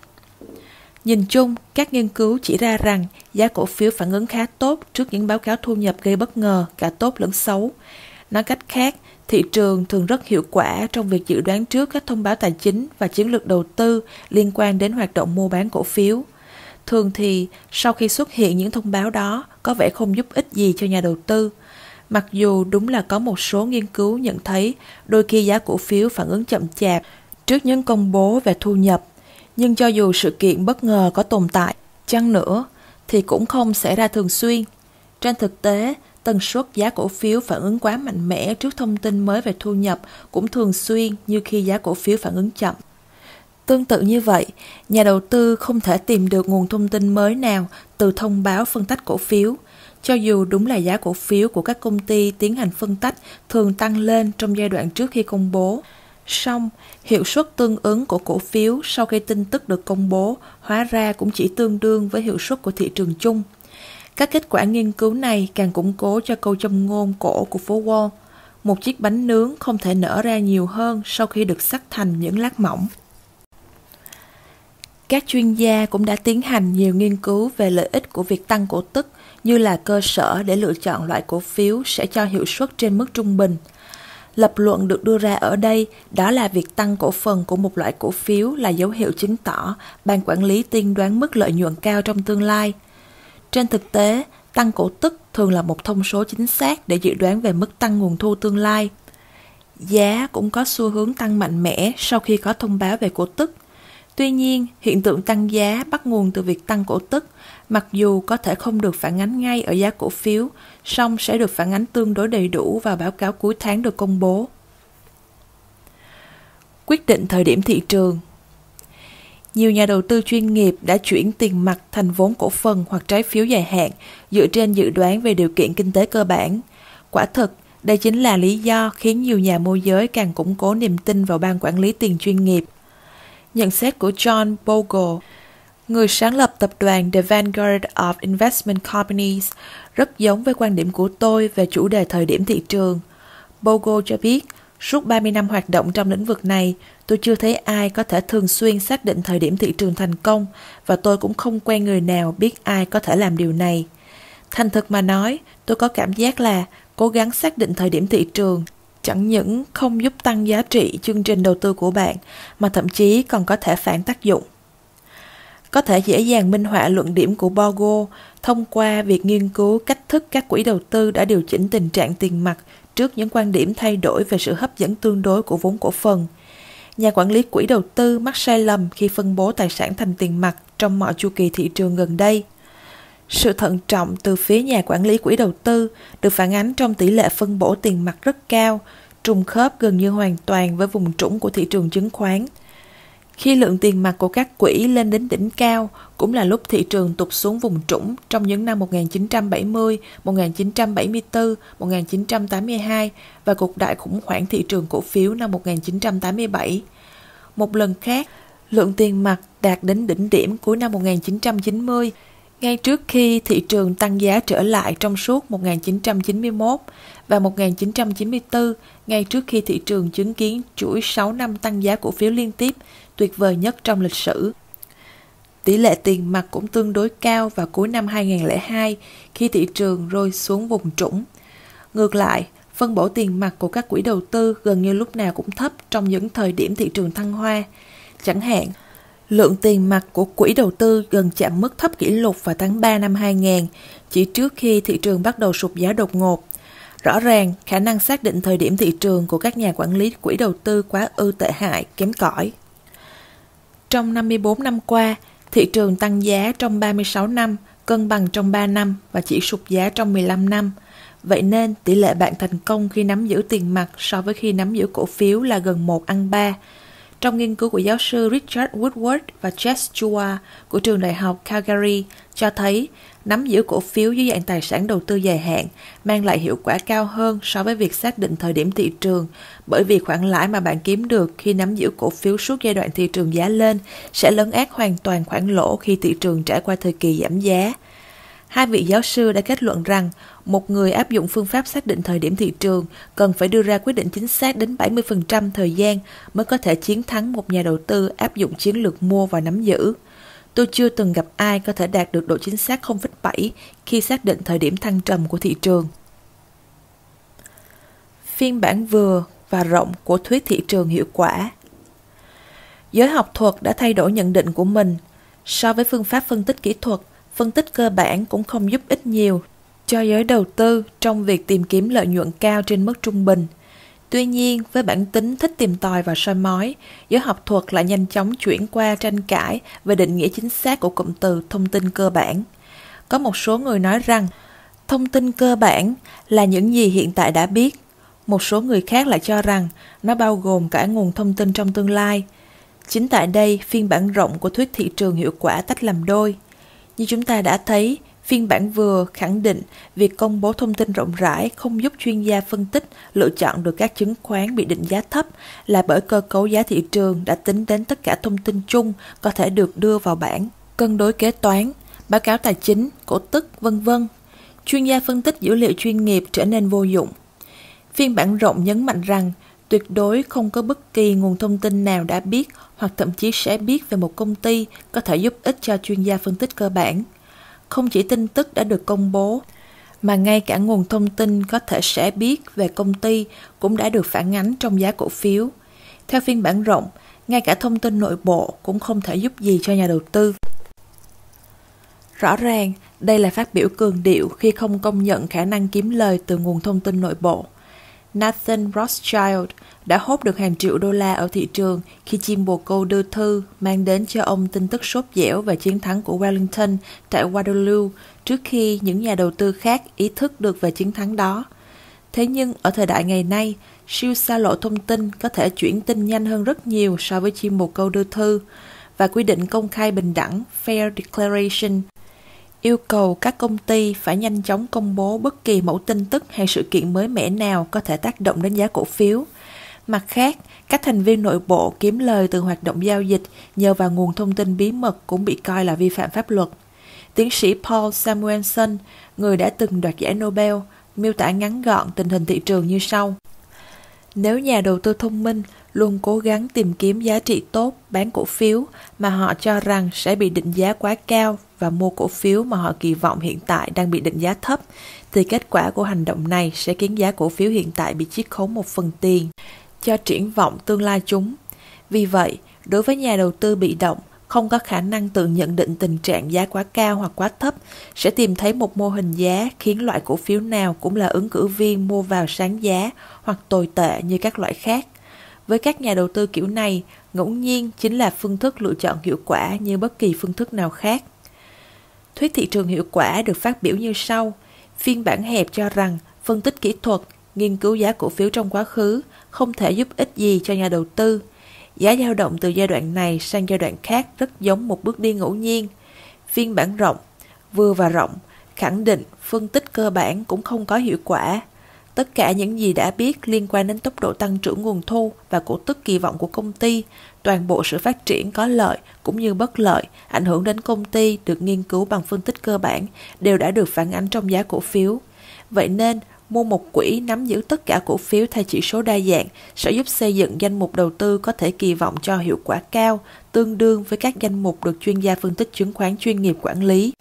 Nhìn chung, các nghiên cứu chỉ ra rằng giá cổ phiếu phản ứng khá tốt trước những báo cáo thu nhập gây bất ngờ, cả tốt lẫn xấu. Nói cách khác, thị trường thường rất hiệu quả trong việc dự đoán trước các thông báo tài chính và chiến lược đầu tư liên quan đến hoạt động mua bán cổ phiếu. Thường thì, sau khi xuất hiện những thông báo đó, có vẻ không giúp ích gì cho nhà đầu tư. Mặc dù đúng là có một số nghiên cứu nhận thấy đôi khi giá cổ phiếu phản ứng chậm chạp trước những công bố về thu nhập, nhưng cho dù sự kiện bất ngờ có tồn tại chăng nữa thì cũng không xảy ra thường xuyên. Trên thực tế, tần suất giá cổ phiếu phản ứng quá mạnh mẽ trước thông tin mới về thu nhập cũng thường xuyên như khi giá cổ phiếu phản ứng chậm. Tương tự như vậy, nhà đầu tư không thể tìm được nguồn thông tin mới nào từ thông báo phân tách cổ phiếu. Cho dù đúng là giá cổ phiếu của các công ty tiến hành phân tách thường tăng lên trong giai đoạn trước khi công bố, song hiệu suất tương ứng của cổ phiếu sau khi tin tức được công bố hóa ra cũng chỉ tương đương với hiệu suất của thị trường chung. Các kết quả nghiên cứu này càng củng cố cho câu châm ngôn cổ của phố Wall: một chiếc bánh nướng không thể nở ra nhiều hơn sau khi được xắt thành những lát mỏng. Các chuyên gia cũng đã tiến hành nhiều nghiên cứu về lợi ích của việc tăng cổ tức như là cơ sở để lựa chọn loại cổ phiếu sẽ cho hiệu suất trên mức trung bình. Lập luận được đưa ra ở đây đó là việc tăng cổ phần của một loại cổ phiếu là dấu hiệu chứng tỏ ban quản lý tiên đoán mức lợi nhuận cao trong tương lai. Trên thực tế, tăng cổ tức thường là một thông số chính xác để dự đoán về mức tăng nguồn thu tương lai. Giá cũng có xu hướng tăng mạnh mẽ sau khi có thông báo về cổ tức. Tuy nhiên, hiện tượng tăng giá bắt nguồn từ việc tăng cổ tức, mặc dù có thể không được phản ánh ngay ở giá cổ phiếu, song sẽ được phản ánh tương đối đầy đủ vào báo cáo cuối tháng được công bố. Quyết định thời điểm thị trường. Nhiều nhà đầu tư chuyên nghiệp đã chuyển tiền mặt thành vốn cổ phần hoặc trái phiếu dài hạn dựa trên dự đoán về điều kiện kinh tế cơ bản. Quả thực, đây chính là lý do khiến nhiều nhà môi giới càng củng cố niềm tin vào ban quản lý tiền chuyên nghiệp. Nhận xét của John Bogle, người sáng lập tập đoàn The Vanguard of Investment Companies, rất giống với quan điểm của tôi về chủ đề thời điểm thị trường. Bogle cho biết, suốt ba mươi năm hoạt động trong lĩnh vực này, tôi chưa thấy ai có thể thường xuyên xác định thời điểm thị trường thành công, và tôi cũng không quen người nào biết ai có thể làm điều này. Thành thực mà nói, tôi có cảm giác là cố gắng xác định thời điểm thị trường chẳng những không giúp tăng giá trị chương trình đầu tư của bạn, mà thậm chí còn có thể phản tác dụng. Có thể dễ dàng minh họa luận điểm của Bogle thông qua việc nghiên cứu cách thức các quỹ đầu tư đã điều chỉnh tình trạng tiền mặt trước những quan điểm thay đổi về sự hấp dẫn tương đối của vốn cổ phần. Nhà quản lý quỹ đầu tư mắc sai lầm khi phân bố tài sản thành tiền mặt trong mọi chu kỳ thị trường gần đây. Sự thận trọng từ phía nhà quản lý quỹ đầu tư được phản ánh trong tỷ lệ phân bổ tiền mặt rất cao, trùng khớp gần như hoàn toàn với vùng trũng của thị trường chứng khoán. Khi lượng tiền mặt của các quỹ lên đến đỉnh cao, cũng là lúc thị trường tụt xuống vùng trũng trong những năm một nghìn chín trăm bảy mươi, một nghìn chín trăm bảy mươi tư, một nghìn chín trăm tám mươi hai và cuộc đại khủng hoảng thị trường cổ phiếu năm một nghìn chín trăm tám mươi bảy. Một lần khác, lượng tiền mặt đạt đến đỉnh điểm cuối năm một nghìn chín trăm chín mươi, ngay trước khi thị trường tăng giá trở lại trong suốt một nghìn chín trăm chín mươi mốt, và một nghìn chín trăm chín mươi tư, ngay trước khi thị trường chứng kiến chuỗi sáu năm tăng giá cổ phiếu liên tiếp, tuyệt vời nhất trong lịch sử. Tỷ lệ tiền mặt cũng tương đối cao vào cuối năm hai nghìn không trăm lẻ hai, khi thị trường rơi xuống vùng trũng. Ngược lại, phân bổ tiền mặt của các quỹ đầu tư gần như lúc nào cũng thấp trong những thời điểm thị trường thăng hoa. Chẳng hạn, lượng tiền mặt của quỹ đầu tư gần chạm mức thấp kỷ lục vào tháng ba năm hai nghìn, chỉ trước khi thị trường bắt đầu sụt giá đột ngột. Rõ ràng, khả năng xác định thời điểm thị trường của các nhà quản lý quỹ đầu tư quá ư tệ hại, kém cỏi. Trong năm mươi bốn năm qua, thị trường tăng giá trong ba mươi sáu năm, cân bằng trong ba năm và chỉ sụt giá trong mười lăm năm. Vậy nên, tỷ lệ bạn thành công khi nắm giữ tiền mặt so với khi nắm giữ cổ phiếu là gần một ăn ba. Trong nghiên cứu của giáo sư Richard Woodward và Jess Chua của trường đại học Calgary cho thấy nắm giữ cổ phiếu dưới dạng tài sản đầu tư dài hạn mang lại hiệu quả cao hơn so với việc xác định thời điểm thị trường, bởi vì khoản lãi mà bạn kiếm được khi nắm giữ cổ phiếu suốt giai đoạn thị trường giá lên sẽ lấn át hoàn toàn khoản lỗ khi thị trường trải qua thời kỳ giảm giá. Hai vị giáo sư đã kết luận rằng một người áp dụng phương pháp xác định thời điểm thị trường cần phải đưa ra quyết định chính xác đến bảy mươi phần trăm thời gian mới có thể chiến thắng một nhà đầu tư áp dụng chiến lược mua và nắm giữ. Tôi chưa từng gặp ai có thể đạt được độ chính xác không phẩy bảy khi xác định thời điểm thăng trầm của thị trường. Phiên bản vừa và rộng của thuyết thị trường hiệu quả. Giới học thuật đã thay đổi nhận định của mình. So với phương pháp phân tích kỹ thuật, phân tích cơ bản cũng không giúp ích nhiều cho giới đầu tư trong việc tìm kiếm lợi nhuận cao trên mức trung bình. Tuy nhiên, với bản tính thích tìm tòi và soi mói, giới học thuật lại nhanh chóng chuyển qua tranh cãi về định nghĩa chính xác của cụm từ thông tin cơ bản. Có một số người nói rằng, thông tin cơ bản là những gì hiện tại đã biết. Một số người khác lại cho rằng nó bao gồm cả nguồn thông tin trong tương lai. Chính tại đây, phiên bản rộng của thuyết thị trường hiệu quả tách làm đôi. Như chúng ta đã thấy, phiên bản vừa khẳng định việc công bố thông tin rộng rãi không giúp chuyên gia phân tích lựa chọn được các chứng khoán bị định giá thấp là bởi cơ cấu giá thị trường đã tính đến tất cả thông tin chung có thể được đưa vào bảng cân đối kế toán, báo cáo tài chính, cổ tức, vân vân. Chuyên gia phân tích dữ liệu chuyên nghiệp trở nên vô dụng. Phiên bản rộng nhấn mạnh rằng tuyệt đối không có bất kỳ nguồn thông tin nào đã biết hoặc thậm chí sẽ biết về một công ty có thể giúp ích cho chuyên gia phân tích cơ bản. Không chỉ tin tức đã được công bố, mà ngay cả nguồn thông tin có thể sẽ biết về công ty cũng đã được phản ánh trong giá cổ phiếu. Theo phiên bản rộng, ngay cả thông tin nội bộ cũng không thể giúp gì cho nhà đầu tư. Rõ ràng, đây là phát biểu cường điệu khi không công nhận khả năng kiếm lời từ nguồn thông tin nội bộ. Nathan Rothschild đã hốt được hàng triệu đô la ở thị trường khi chim bồ câu đưa thư mang đến cho ông tin tức sốt dẻo về chiến thắng của Wellington tại Waterloo trước khi những nhà đầu tư khác ý thức được về chiến thắng đó. Thế nhưng ở thời đại ngày nay, siêu xa lộ thông tin có thể chuyển tin nhanh hơn rất nhiều so với chim bồ câu đưa thư, và quy định công khai bình đẳng Fair Declaration yêu cầu các công ty phải nhanh chóng công bố bất kỳ mẫu tin tức hay sự kiện mới mẻ nào có thể tác động đến giá cổ phiếu. Mặt khác, các thành viên nội bộ kiếm lời từ hoạt động giao dịch nhờ vào nguồn thông tin bí mật cũng bị coi là vi phạm pháp luật. Tiến sĩ Paul Samuelson, người đã từng đoạt giải Nobel, miêu tả ngắn gọn tình hình thị trường như sau. Nếu nhà đầu tư thông minh luôn cố gắng tìm kiếm giá trị tốt bán cổ phiếu mà họ cho rằng sẽ bị định giá quá cao và mua cổ phiếu mà họ kỳ vọng hiện tại đang bị định giá thấp, thì kết quả của hành động này sẽ khiến giá cổ phiếu hiện tại bị chiết khấu một phần tiền cho triển vọng tương lai chúng. Vì vậy, đối với nhà đầu tư bị động, không có khả năng tự nhận định tình trạng giá quá cao hoặc quá thấp, sẽ tìm thấy một mô hình giá khiến loại cổ phiếu nào cũng là ứng cử viên mua vào sáng giá hoặc tồi tệ như các loại khác. Với các nhà đầu tư kiểu này, ngẫu nhiên chính là phương thức lựa chọn hiệu quả như bất kỳ phương thức nào khác. Thuyết thị trường hiệu quả được phát biểu như sau. Phiên bản hẹp cho rằng phân tích kỹ thuật, nghiên cứu giá cổ phiếu trong quá khứ không thể giúp ích gì cho nhà đầu tư. Giá dao động từ giai đoạn này sang giai đoạn khác rất giống một bước đi ngẫu nhiên. Phiên bản rộng, vừa và rộng, khẳng định phân tích cơ bản cũng không có hiệu quả. Tất cả những gì đã biết liên quan đến tốc độ tăng trưởng nguồn thu và cổ tức kỳ vọng của công ty, toàn bộ sự phát triển có lợi cũng như bất lợi, ảnh hưởng đến công ty được nghiên cứu bằng phân tích cơ bản đều đã được phản ánh trong giá cổ phiếu. Vậy nên, mua một quỹ nắm giữ tất cả cổ phiếu theo chỉ số đa dạng sẽ giúp xây dựng danh mục đầu tư có thể kỳ vọng cho hiệu quả cao, tương đương với các danh mục được chuyên gia phân tích chứng khoán chuyên nghiệp quản lý.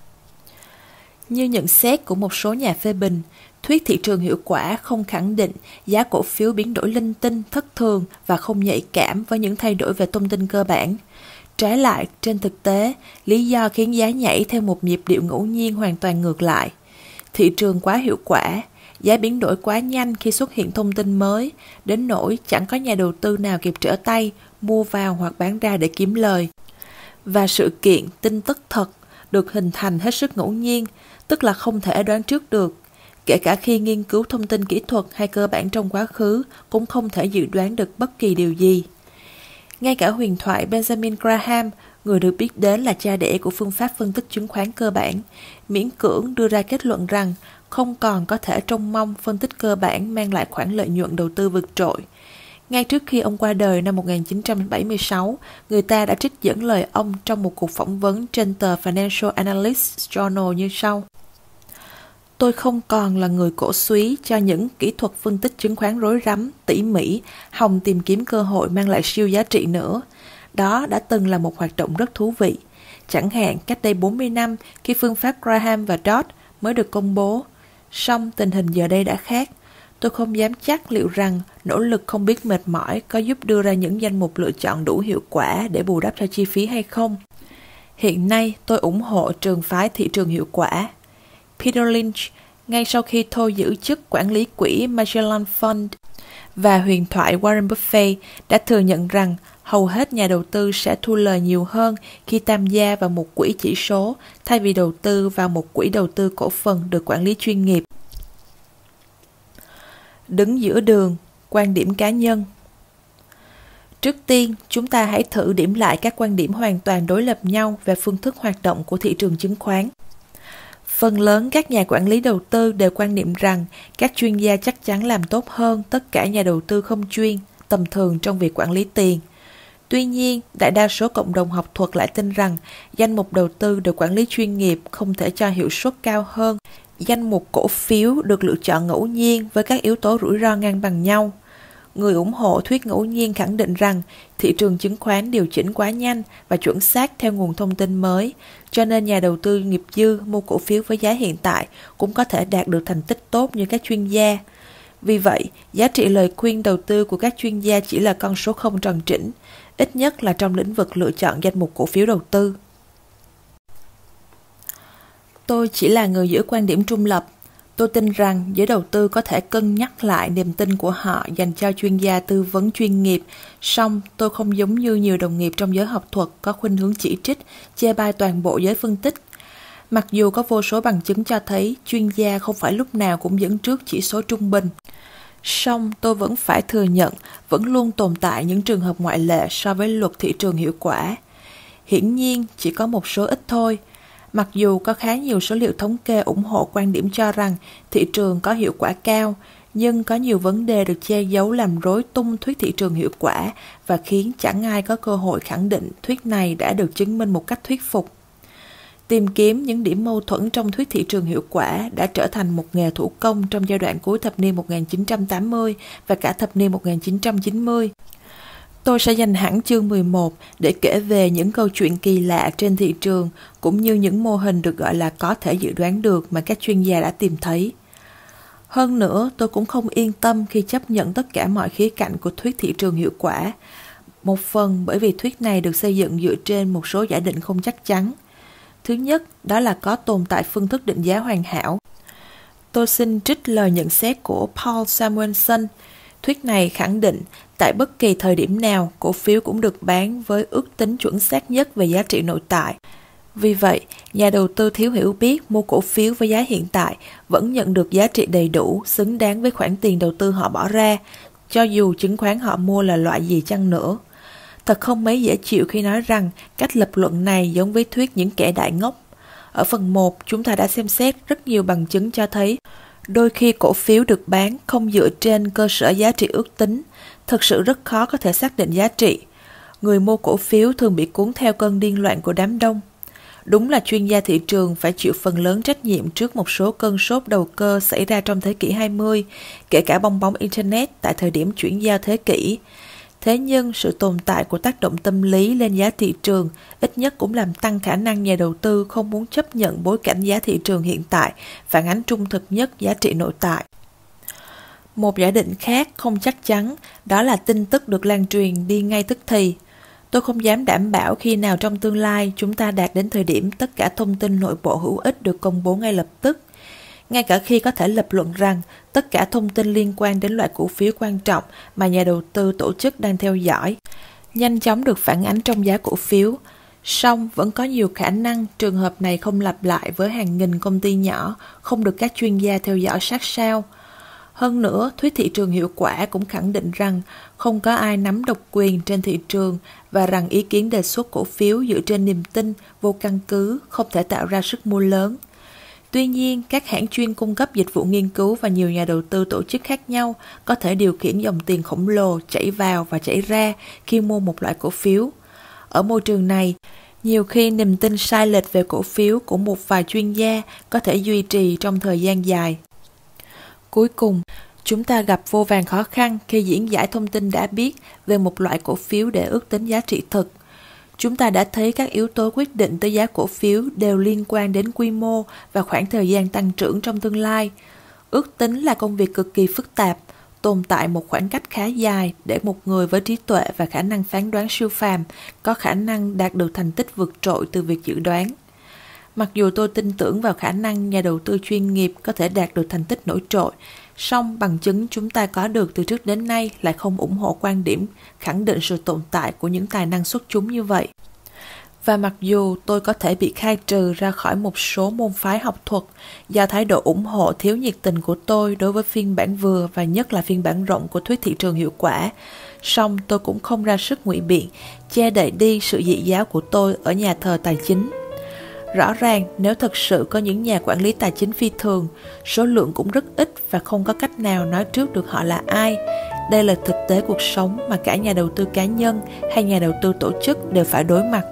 Như nhận xét của một số nhà phê bình, thuyết thị trường hiệu quả không khẳng định giá cổ phiếu biến đổi linh tinh, thất thường và không nhạy cảm với những thay đổi về thông tin cơ bản. Trái lại, trên thực tế, lý do khiến giá nhảy theo một nhịp điệu ngẫu nhiên hoàn toàn ngược lại. Thị trường quá hiệu quả, giá biến đổi quá nhanh khi xuất hiện thông tin mới, đến nỗi chẳng có nhà đầu tư nào kịp trở tay, mua vào hoặc bán ra để kiếm lời. Và sự kiện, tin tức thật, được hình thành hết sức ngẫu nhiên, tức là không thể đoán trước được. Kể cả khi nghiên cứu thông tin kỹ thuật hay cơ bản trong quá khứ, cũng không thể dự đoán được bất kỳ điều gì. Ngay cả huyền thoại Benjamin Graham, người được biết đến là cha đẻ của phương pháp phân tích chứng khoán cơ bản, miễn cưỡng đưa ra kết luận rằng không còn có thể trông mong phân tích cơ bản mang lại khoản lợi nhuận đầu tư vượt trội. Ngay trước khi ông qua đời năm một nghìn chín trăm bảy mươi sáu, người ta đã trích dẫn lời ông trong một cuộc phỏng vấn trên tờ Financial Analyst Journal như sau. Tôi không còn là người cổ súy cho những kỹ thuật phân tích chứng khoán rối rắm, tỉ mỉ, hòng tìm kiếm cơ hội mang lại siêu giá trị nữa. Đó đã từng là một hoạt động rất thú vị. Chẳng hạn cách đây bốn mươi năm khi phương pháp Graham và Dodd mới được công bố. Song tình hình giờ đây đã khác. Tôi không dám chắc liệu rằng nỗ lực không biết mệt mỏi có giúp đưa ra những danh mục lựa chọn đủ hiệu quả để bù đắp cho chi phí hay không. Hiện nay tôi ủng hộ trường phái thị trường hiệu quả. Peter Lynch, ngay sau khi thôi giữ chức quản lý quỹ Magellan Fund, và huyền thoại Warren Buffett đã thừa nhận rằng hầu hết nhà đầu tư sẽ thu lời nhiều hơn khi tham gia vào một quỹ chỉ số thay vì đầu tư vào một quỹ đầu tư cổ phần được quản lý chuyên nghiệp. Đứng giữa đường, quan điểm cá nhân. Trước tiên, chúng ta hãy thử điểm lại các quan điểm hoàn toàn đối lập nhau về phương thức hoạt động của thị trường chứng khoán. Phần lớn các nhà quản lý đầu tư đều quan niệm rằng các chuyên gia chắc chắn làm tốt hơn tất cả nhà đầu tư không chuyên, tầm thường trong việc quản lý tiền. Tuy nhiên, đại đa số cộng đồng học thuật lại tin rằng danh mục đầu tư được quản lý chuyên nghiệp không thể cho hiệu suất cao hơn danh mục cổ phiếu được lựa chọn ngẫu nhiên với các yếu tố rủi ro ngang bằng nhau. Người ủng hộ thuyết ngẫu nhiên khẳng định rằng thị trường chứng khoán điều chỉnh quá nhanh và chuẩn xác theo nguồn thông tin mới, cho nên nhà đầu tư nghiệp dư mua cổ phiếu với giá hiện tại cũng có thể đạt được thành tích tốt như các chuyên gia. Vì vậy, giá trị lời khuyên đầu tư của các chuyên gia chỉ là con số không tròn trĩnh, ít nhất là trong lĩnh vực lựa chọn danh mục cổ phiếu đầu tư. Tôi chỉ là người giữ quan điểm trung lập. Tôi tin rằng giới đầu tư có thể cân nhắc lại niềm tin của họ dành cho chuyên gia tư vấn chuyên nghiệp, song tôi không giống như nhiều đồng nghiệp trong giới học thuật có khuynh hướng chỉ trích, chê bai toàn bộ giới phân tích. Mặc dù có vô số bằng chứng cho thấy chuyên gia không phải lúc nào cũng dẫn trước chỉ số trung bình, song tôi vẫn phải thừa nhận vẫn luôn tồn tại những trường hợp ngoại lệ so với luật thị trường hiệu quả. Hiển nhiên chỉ có một số ít thôi. Mặc dù có khá nhiều số liệu thống kê ủng hộ quan điểm cho rằng thị trường có hiệu quả cao, nhưng có nhiều vấn đề được che giấu làm rối tung thuyết thị trường hiệu quả và khiến chẳng ai có cơ hội khẳng định thuyết này đã được chứng minh một cách thuyết phục. Tìm kiếm những điểm mâu thuẫn trong thuyết thị trường hiệu quả đã trở thành một nghề thủ công trong giai đoạn cuối thập niên một nghìn chín trăm tám mươi và cả thập niên một nghìn chín trăm chín mươi. Tôi sẽ dành hẳn chương mười một để kể về những câu chuyện kỳ lạ trên thị trường cũng như những mô hình được gọi là có thể dự đoán được mà các chuyên gia đã tìm thấy. Hơn nữa, tôi cũng không yên tâm khi chấp nhận tất cả mọi khía cạnh của thuyết thị trường hiệu quả. Một phần bởi vì thuyết này được xây dựng dựa trên một số giả định không chắc chắn. Thứ nhất, đó là có tồn tại phương thức định giá hoàn hảo. Tôi xin trích lời nhận xét của Paul Samuelson. Thuyết này khẳng định tại bất kỳ thời điểm nào, cổ phiếu cũng được bán với ước tính chuẩn xác nhất về giá trị nội tại. Vì vậy, nhà đầu tư thiếu hiểu biết mua cổ phiếu với giá hiện tại vẫn nhận được giá trị đầy đủ, xứng đáng với khoản tiền đầu tư họ bỏ ra, cho dù chứng khoán họ mua là loại gì chăng nữa. Thật không mấy dễ chịu khi nói rằng cách lập luận này giống với thuyết những kẻ đại ngốc. Ở phần một, chúng ta đã xem xét rất nhiều bằng chứng cho thấy đôi khi cổ phiếu được bán không dựa trên cơ sở giá trị ước tính, thực sự rất khó có thể xác định giá trị. Người mua cổ phiếu thường bị cuốn theo cơn điên loạn của đám đông. Đúng là chuyên gia thị trường phải chịu phần lớn trách nhiệm trước một số cơn sốt đầu cơ xảy ra trong thế kỷ hai mươi, kể cả bong bóng Internet tại thời điểm chuyển giao thế kỷ. Thế nhưng sự tồn tại của tác động tâm lý lên giá thị trường ít nhất cũng làm tăng khả năng nhà đầu tư không muốn chấp nhận bối cảnh giá thị trường hiện tại phản ánh trung thực nhất giá trị nội tại. Một giả định khác không chắc chắn đó là tin tức được lan truyền đi ngay tức thì. Tôi không dám đảm bảo khi nào trong tương lai chúng ta đạt đến thời điểm tất cả thông tin nội bộ hữu ích được công bố ngay lập tức. Ngay cả khi có thể lập luận rằng tất cả thông tin liên quan đến loại cổ phiếu quan trọng mà nhà đầu tư tổ chức đang theo dõi nhanh chóng được phản ánh trong giá cổ phiếu, song vẫn có nhiều khả năng trường hợp này không lặp lại với hàng nghìn công ty nhỏ không được các chuyên gia theo dõi sát sao. Hơn nữa, thuyết thị trường hiệu quả cũng khẳng định rằng không có ai nắm độc quyền trên thị trường và rằng ý kiến đề xuất cổ phiếu dựa trên niềm tin vô căn cứ không thể tạo ra sức mua lớn. Tuy nhiên, các hãng chuyên cung cấp dịch vụ nghiên cứu và nhiều nhà đầu tư tổ chức khác nhau có thể điều khiển dòng tiền khổng lồ chảy vào và chảy ra khi mua một loại cổ phiếu. Ở môi trường này, nhiều khi niềm tin sai lệch về cổ phiếu của một vài chuyên gia có thể duy trì trong thời gian dài. Cuối cùng, chúng ta gặp vô vàn khó khăn khi diễn giải thông tin đã biết về một loại cổ phiếu để ước tính giá trị thực. Chúng ta đã thấy các yếu tố quyết định tới giá cổ phiếu đều liên quan đến quy mô và khoảng thời gian tăng trưởng trong tương lai. Ước tính là công việc cực kỳ phức tạp, tồn tại một khoảng cách khá dài để một người với trí tuệ và khả năng phán đoán siêu phàm có khả năng đạt được thành tích vượt trội từ việc dự đoán. Mặc dù tôi tin tưởng vào khả năng nhà đầu tư chuyên nghiệp có thể đạt được thành tích nổi trội, song bằng chứng chúng ta có được từ trước đến nay lại không ủng hộ quan điểm khẳng định sự tồn tại của những tài năng xuất chúng như vậy. Và mặc dù tôi có thể bị khai trừ ra khỏi một số môn phái học thuật do thái độ ủng hộ thiếu nhiệt tình của tôi đối với phiên bản vừa và nhất là phiên bản rộng của thuyết thị trường hiệu quả, song tôi cũng không ra sức ngụy biện, che đậy đi sự dị giáo của tôi ở nhà thờ tài chính. Rõ ràng, nếu thực sự có những nhà quản lý tài chính phi thường, số lượng cũng rất ít và không có cách nào nói trước được họ là ai. Đây là thực tế cuộc sống mà cả nhà đầu tư cá nhân hay nhà đầu tư tổ chức đều phải đối mặt.